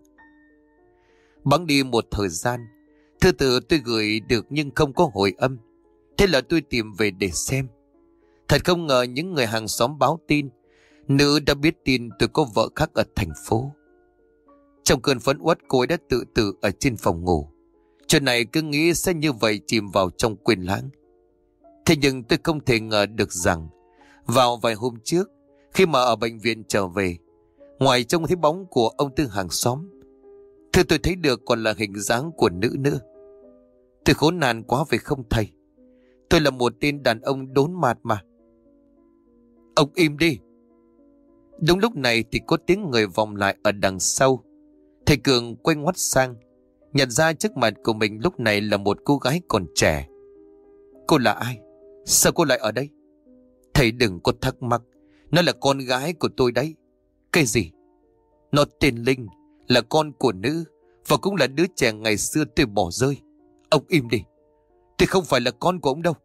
Bẵng đi một thời gian, thư từ tôi gửi được nhưng không có hồi âm. Thế là tôi tìm về để xem. Thật không ngờ những người hàng xóm báo tin Nữ đã biết tin tôi có vợ khác ở thành phố. Trong cơn phẫn uất, cô ấy đã tự tử ở trên phòng ngủ. Chuyện này cứ nghĩ sẽ như vậy chìm vào trong quên lãng. Thế nhưng tôi không thể ngờ được rằng vào vài hôm trước, khi mà ở bệnh viện trở về, ngoài trông thấy bóng của ông Tư hàng xóm, thứ tôi thấy được còn là hình dáng của Nữ nữa. Tôi khốn nạn quá phải không thầy? Tôi là một tên đàn ông đốn mạt mà. Ông im đi. Đúng lúc này thì có tiếng người vọng lại ở đằng sau. Thầy Cường quay ngoắt sang, nhận ra trước mặt của mình lúc này là một cô gái còn trẻ. Cô là ai? Sao cô lại ở đây? Thầy đừng có thắc mắc, nó là con gái của tôi đấy. Cái gì? Nó tên Linh, là con của Nữ, và cũng là đứa trẻ ngày xưa tôi bỏ rơi. Ông im đi. Tôi không phải là con của ông đâu.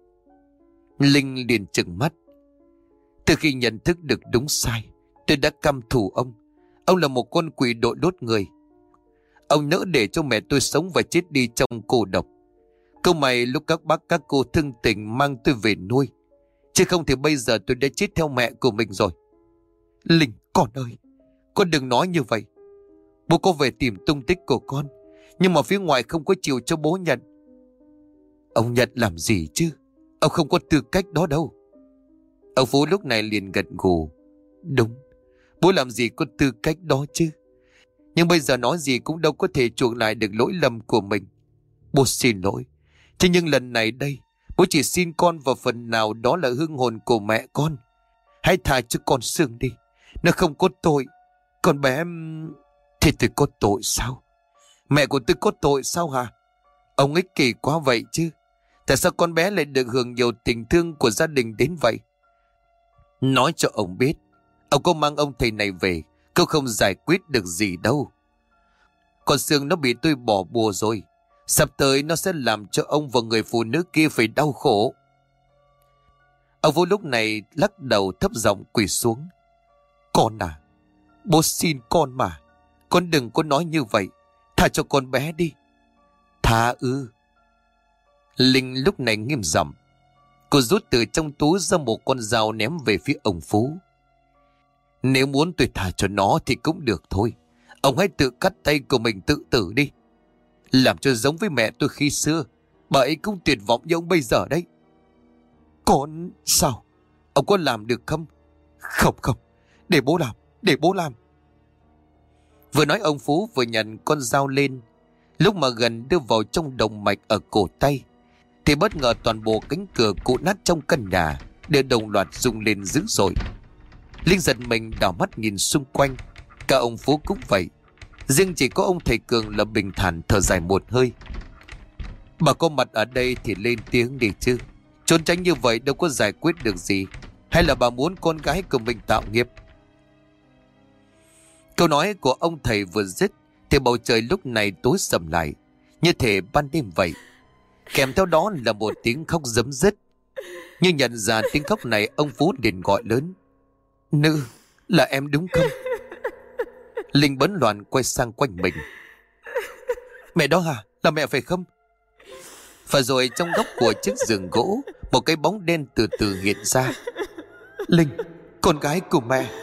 Linh liền trừng mắt. Từ khi nhận thức được đúng sai, tôi đã căm thù ông. Ông là một con quỷ đội đốt người. Ông nỡ để cho mẹ tôi sống và chết đi trong cô độc. Câu mày lúc các bác các cô thương tình mang tôi về nuôi, chứ không thì bây giờ tôi đã chết theo mẹ của mình rồi. Linh, con ơi, con đừng nói như vậy. Bố có về tìm tung tích của con, nhưng mà phía ngoài không có chịu cho bố nhận. Ông nhận làm gì chứ? Ông không có tư cách đó đâu. Ông Phú lúc này liền gật gù. Đúng, bố làm gì có tư cách đó chứ. Nhưng bây giờ nói gì cũng đâu có thể chuộc lại được lỗi lầm của mình. Bố xin lỗi. Thế nhưng lần này đây, bố chỉ xin con vào phần nào đó là hương hồn của mẹ con. Hãy tha cho con Sương đi. Nó không có tội. Còn bé em... Thì tôi có tội sao? Mẹ của tôi có tội sao hả? Ông ích kỷ quá vậy chứ. Tại sao con bé lại được hưởng nhiều tình thương của gia đình đến vậy? Nói cho ông biết, ông có mang ông thầy này về, cũng không giải quyết được gì đâu. Con Sương nó bị tôi bỏ bùa rồi. Sắp tới nó sẽ làm cho ông và người phụ nữ kia phải đau khổ. Ông Vũ lúc này lắc đầu thấp giọng quỳ xuống. Con à, bố xin con mà. Con đừng có nói như vậy. Tha cho con bé đi. Tha ư? Linh lúc này nghiêm giọng. Cô rút từ trong túi ra một con dao ném về phía ông Phú. Nếu muốn tôi thả cho nó thì cũng được thôi. Ông hãy tự cắt tay của mình tự tử đi. Làm cho giống với mẹ tôi khi xưa. Bà ấy cũng tuyệt vọng như ông bây giờ đấy. Con sao? Ông có làm được không? Không không. Để bố làm. Để bố làm. Vừa nói ông Phú vừa nhận con dao lên. Lúc mà gần đưa vào trong động mạch ở cổ tay thì bất ngờ toàn bộ cánh cửa cụ nát trong căn nhà đều đồng loạt rung lên dữ dội. Linh giật mình đảo mắt nhìn xung quanh. Cả ông Phú cũng vậy. Riêng chỉ có ông thầy Cường là bình thản thở dài một hơi. Bà có mặt ở đây thì lên tiếng đi chứ. Trốn tránh như vậy đâu có giải quyết được gì. Hay là bà muốn con gái của mình tạo nghiệp? Câu nói của ông thầy vừa dứt thì bầu trời lúc này tối sầm lại, như thể ban đêm vậy. Kèm theo đó là một tiếng khóc rấm rứt. Như nhận ra tiếng khóc này, ông Phú liền gọi lớn: Nữ, là em đúng không? Linh bấn loạn quay sang quanh mình. Mẹ đó hả? Là mẹ phải không? Và rồi trong góc của chiếc giường gỗ, một cái bóng đen từ từ hiện ra. Linh, con gái của mẹ.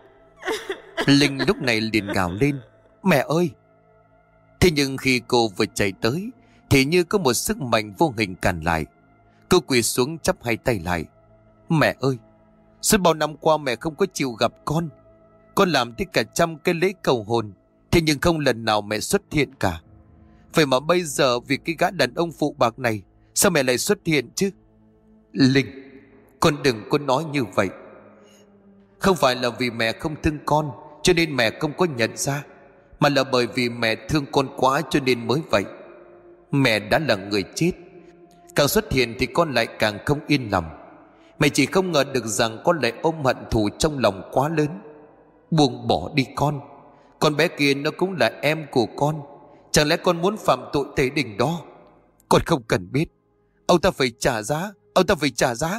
Linh lúc này liền gào lên: Mẹ ơi! Thế nhưng khi cô vừa chạy tới thì như có một sức mạnh vô hình cản lại. Cô quỳ xuống chắp hai tay lại. Mẹ ơi! Suốt bao năm qua mẹ không có chịu gặp con. Con làm tới cả trăm cái lễ cầu hồn, thế nhưng không lần nào mẹ xuất hiện cả. Vậy mà bây giờ vì cái gã đàn ông phụ bạc này, sao mẹ lại xuất hiện chứ? Linh, con đừng có nói như vậy. Không phải là vì mẹ không thương con cho nên mẹ không có nhận ra, mà là bởi vì mẹ thương con quá cho nên mới vậy. Mẹ đã là người chết, càng xuất hiện thì con lại càng không yên lòng. Mẹ chỉ không ngờ được rằng con lại ôm hận thù trong lòng quá lớn. Buông bỏ đi con. Con bé kia nó cũng là em của con. Chẳng lẽ con muốn phạm tội tề đình đó? Con không cần biết. Ông ta phải trả giá. Ông ta phải trả giá.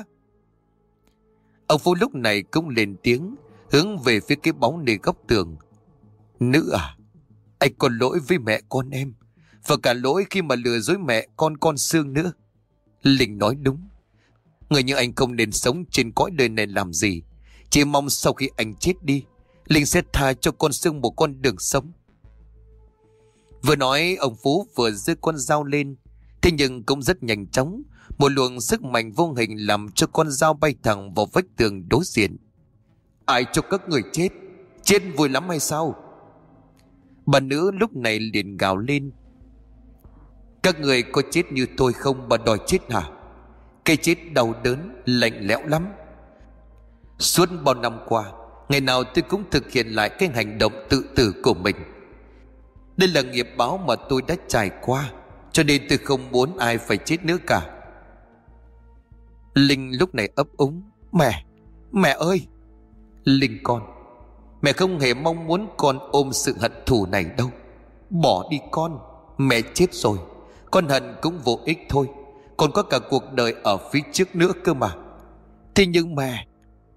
Ông Phú lúc này cũng lên tiếng, hướng về phía cái bóng nơi góc tường. Nữ à, anh còn lỗi với mẹ con em, và cả lỗi khi mà lừa dối mẹ con con Sương nữa. Linh nói đúng. Người như anh không nên sống trên cõi đời này làm gì. Chỉ mong sau khi anh chết đi, Linh sẽ tha cho con Sương một con đường sống. Vừa nói ông Phú vừa giơ con dao lên. Thế nhưng cũng rất nhanh chóng, một luồng sức mạnh vô hình làm cho con dao bay thẳng vào vách tường đối diện. Ai cho các người chết? Chết vui lắm hay sao? Bà nữ lúc này liền gào lên. Các người có chết như tôi không mà đòi chết hả? Cái chết đau đớn, lạnh lẽo lắm. Suốt bao năm qua, ngày nào tôi cũng thực hiện lại cái hành động tự tử của mình. Đây là nghiệp báo mà tôi đã trải qua, cho nên tôi không muốn ai phải chết nữa cả. Linh lúc này ấp úng. Mẹ, mẹ ơi! Linh con, mẹ không hề mong muốn con ôm sự hận thù này đâu. Bỏ đi con. Mẹ chết rồi, con hận cũng vô ích thôi. Còn có cả cuộc đời ở phía trước nữa cơ mà. Thế nhưng mẹ...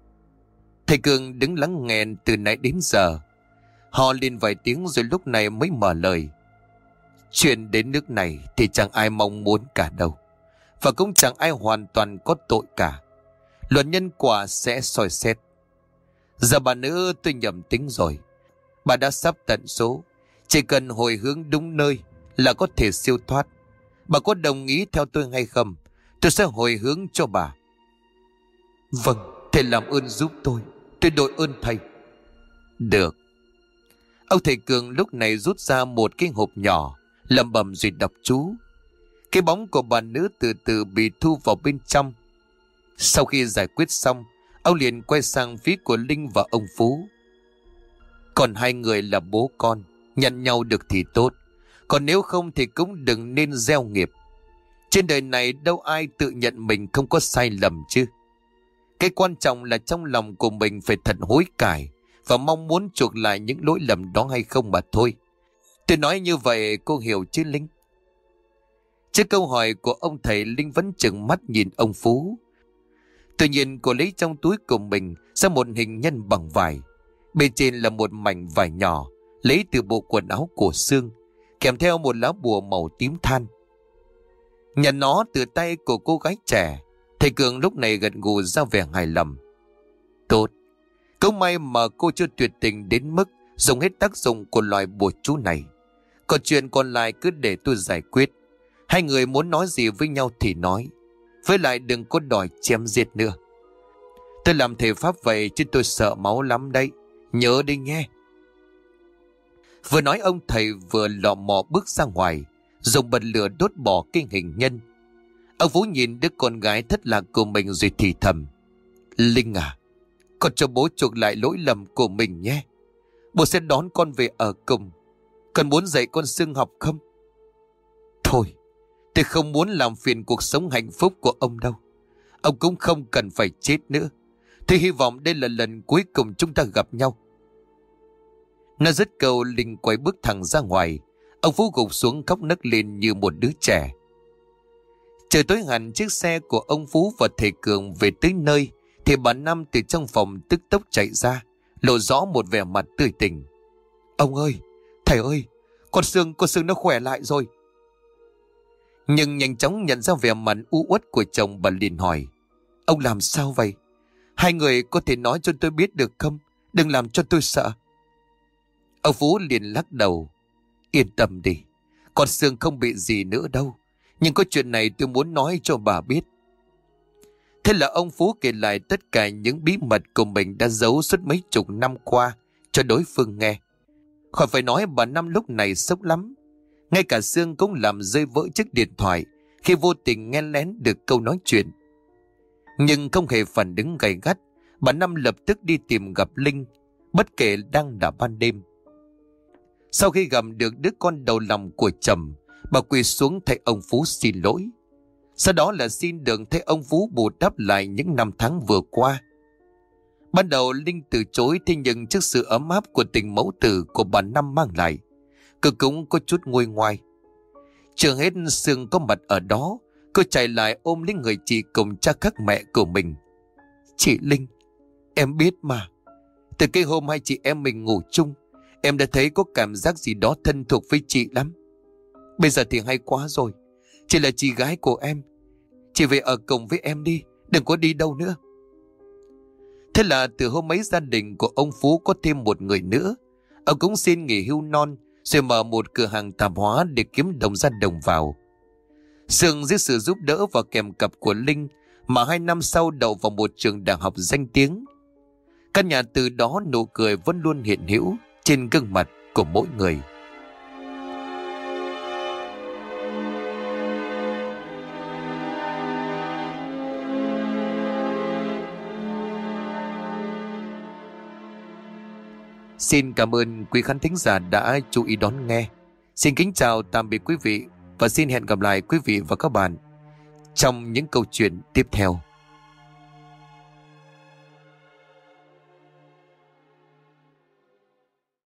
Thầy Cường đứng lắng nghe từ nãy đến giờ. Họ lên vài tiếng rồi lúc này mới mở lời. Chuyện đến nước này thì chẳng ai mong muốn cả đâu, và cũng chẳng ai hoàn toàn có tội cả. Luật nhân quả sẽ soi xét. Giờ bà nữ tôi nhầm tính rồi. Bà đã sắp tận số. Chỉ cần hồi hướng đúng nơi là có thể siêu thoát. Bà có đồng ý theo tôi hay không? Tôi sẽ hồi hướng cho bà. Vâng, thầy làm ơn giúp tôi. Tôi đội ơn thầy. Được. Ông thầy Cường lúc này rút ra một cái hộp nhỏ, lẩm bẩm rồi đọc chú. Cái bóng của bà nữ từ từ bị thu vào bên trong. Sau khi giải quyết xong, ông liền quay sang phía của Linh và ông Phú. Còn hai người là bố con, nhận nhau được thì tốt, còn nếu không thì cũng đừng nên gieo nghiệp. Trên đời này đâu ai tự nhận mình không có sai lầm chứ. Cái quan trọng là trong lòng của mình phải thật hối cải và mong muốn chuộc lại những lỗi lầm đó hay không mà thôi. Tôi nói như vậy cô hiểu chứ Linh? Trước câu hỏi của ông thầy, Linh vẫn trừng mắt nhìn ông Phú. Tự nhiên cô lấy trong túi của mình ra một hình nhân bằng vải. Bên trên là một mảnh vải nhỏ lấy từ bộ quần áo của Sương, kèm theo một lá bùa màu tím than. Nhận nó từ tay của cô gái trẻ, thầy Cường lúc này gật gù ra vẻ hài lòng. Tốt, cũng may mà cô chưa tuyệt tình đến mức dùng hết tác dụng của loại bùa chú này. Còn chuyện còn lại cứ để tôi giải quyết. Hai người muốn nói gì với nhau thì nói, với lại đừng có đòi chém giết nữa. Tôi làm thể pháp vậy chứ tôi sợ máu lắm đấy, nhớ đi nghe. Vừa nói ông thầy vừa lò mò bước ra ngoài, dùng bật lửa đốt bỏ cái hình nhân. Ông Phú nhìn đứa con gái thất lạc của mình rồi thì thầm: Linh à, con cho bố chuộc lại lỗi lầm của mình nhé. Bố sẽ đón con về ở cùng. Con muốn dạy con Sương học không? Thôi, tôi không muốn làm phiền cuộc sống hạnh phúc của ông đâu. Ông cũng không cần phải chết nữa. Tôi hy vọng đây là lần cuối cùng chúng ta gặp nhau. Nó dứt câu, Linh quay bước thẳng ra ngoài. Ông Phú gục xuống khóc nấc lên như một đứa trẻ. Trời tối hẳn, chiếc xe của ông Phú và thầy Cường về tới nơi thì bà Năm từ trong phòng tức tốc chạy ra, lộ rõ một vẻ mặt tươi tỉnh. Ông ơi, thầy ơi, con Sương, con Sương nó khỏe lại rồi. Nhưng nhanh chóng nhận ra vẻ mặt u uất của chồng, bà liền hỏi: Ông làm sao vậy? Hai người có thể nói cho tôi biết được không? Đừng làm cho tôi sợ. Ông Phú liền lắc đầu: Yên tâm đi, con Sương không bị gì nữa đâu. Nhưng có chuyện này tôi muốn nói cho bà biết. Thế là ông Phú kể lại tất cả những bí mật của mình đã giấu suốt mấy chục năm qua cho đối phương nghe. Khỏi phải nói, bà Năm lúc này sốc lắm. Ngay cả Sương cũng làm rơi vỡ chiếc điện thoại khi vô tình nghe lén được câu nói chuyện. Nhưng không hề phản ứng gay gắt, bà Năm lập tức đi tìm gặp Linh, bất kể đang là ban đêm. Sau khi gặp được đứa con đầu lòng của chồng, bà quỳ xuống thay ông Phú xin lỗi. Sau đó là xin được thay ông Phú bù đắp lại những năm tháng vừa qua. Ban đầu Linh từ chối, thế nhưng trước sự ấm áp của tình mẫu tử của bà Năm mang lại, cô cũng có chút nguôi ngoai. Chưa hết, Sương có mặt ở đó, cô chạy lại ôm lấy người chị cùng cha khác mẹ của mình. Chị Linh, em biết mà, từ cái hôm hai chị em mình ngủ chung, em đã thấy có cảm giác gì đó thân thuộc với chị lắm. Bây giờ thì hay quá rồi, chị là chị gái của em. Chị về ở cùng với em đi, đừng có đi đâu nữa. Thế là từ hôm ấy gia đình của ông Phú có thêm một người nữa. Ông cũng xin nghỉ hưu non rồi mở một cửa hàng tạp hóa để kiếm đồng ra đồng vào. Sương dưới sự giúp đỡ và kèm cặp của Linh mà hai năm sau đậu vào một trường đại học danh tiếng. Căn nhà từ đó nụ cười vẫn luôn hiện hữu trên gương mặt của mỗi người. Xin cảm ơn quý khán thính giả đã chú ý đón nghe. Xin kính chào tạm biệt quý vị và xin hẹn gặp lại quý vị và các bạn trong những câu chuyện tiếp theo.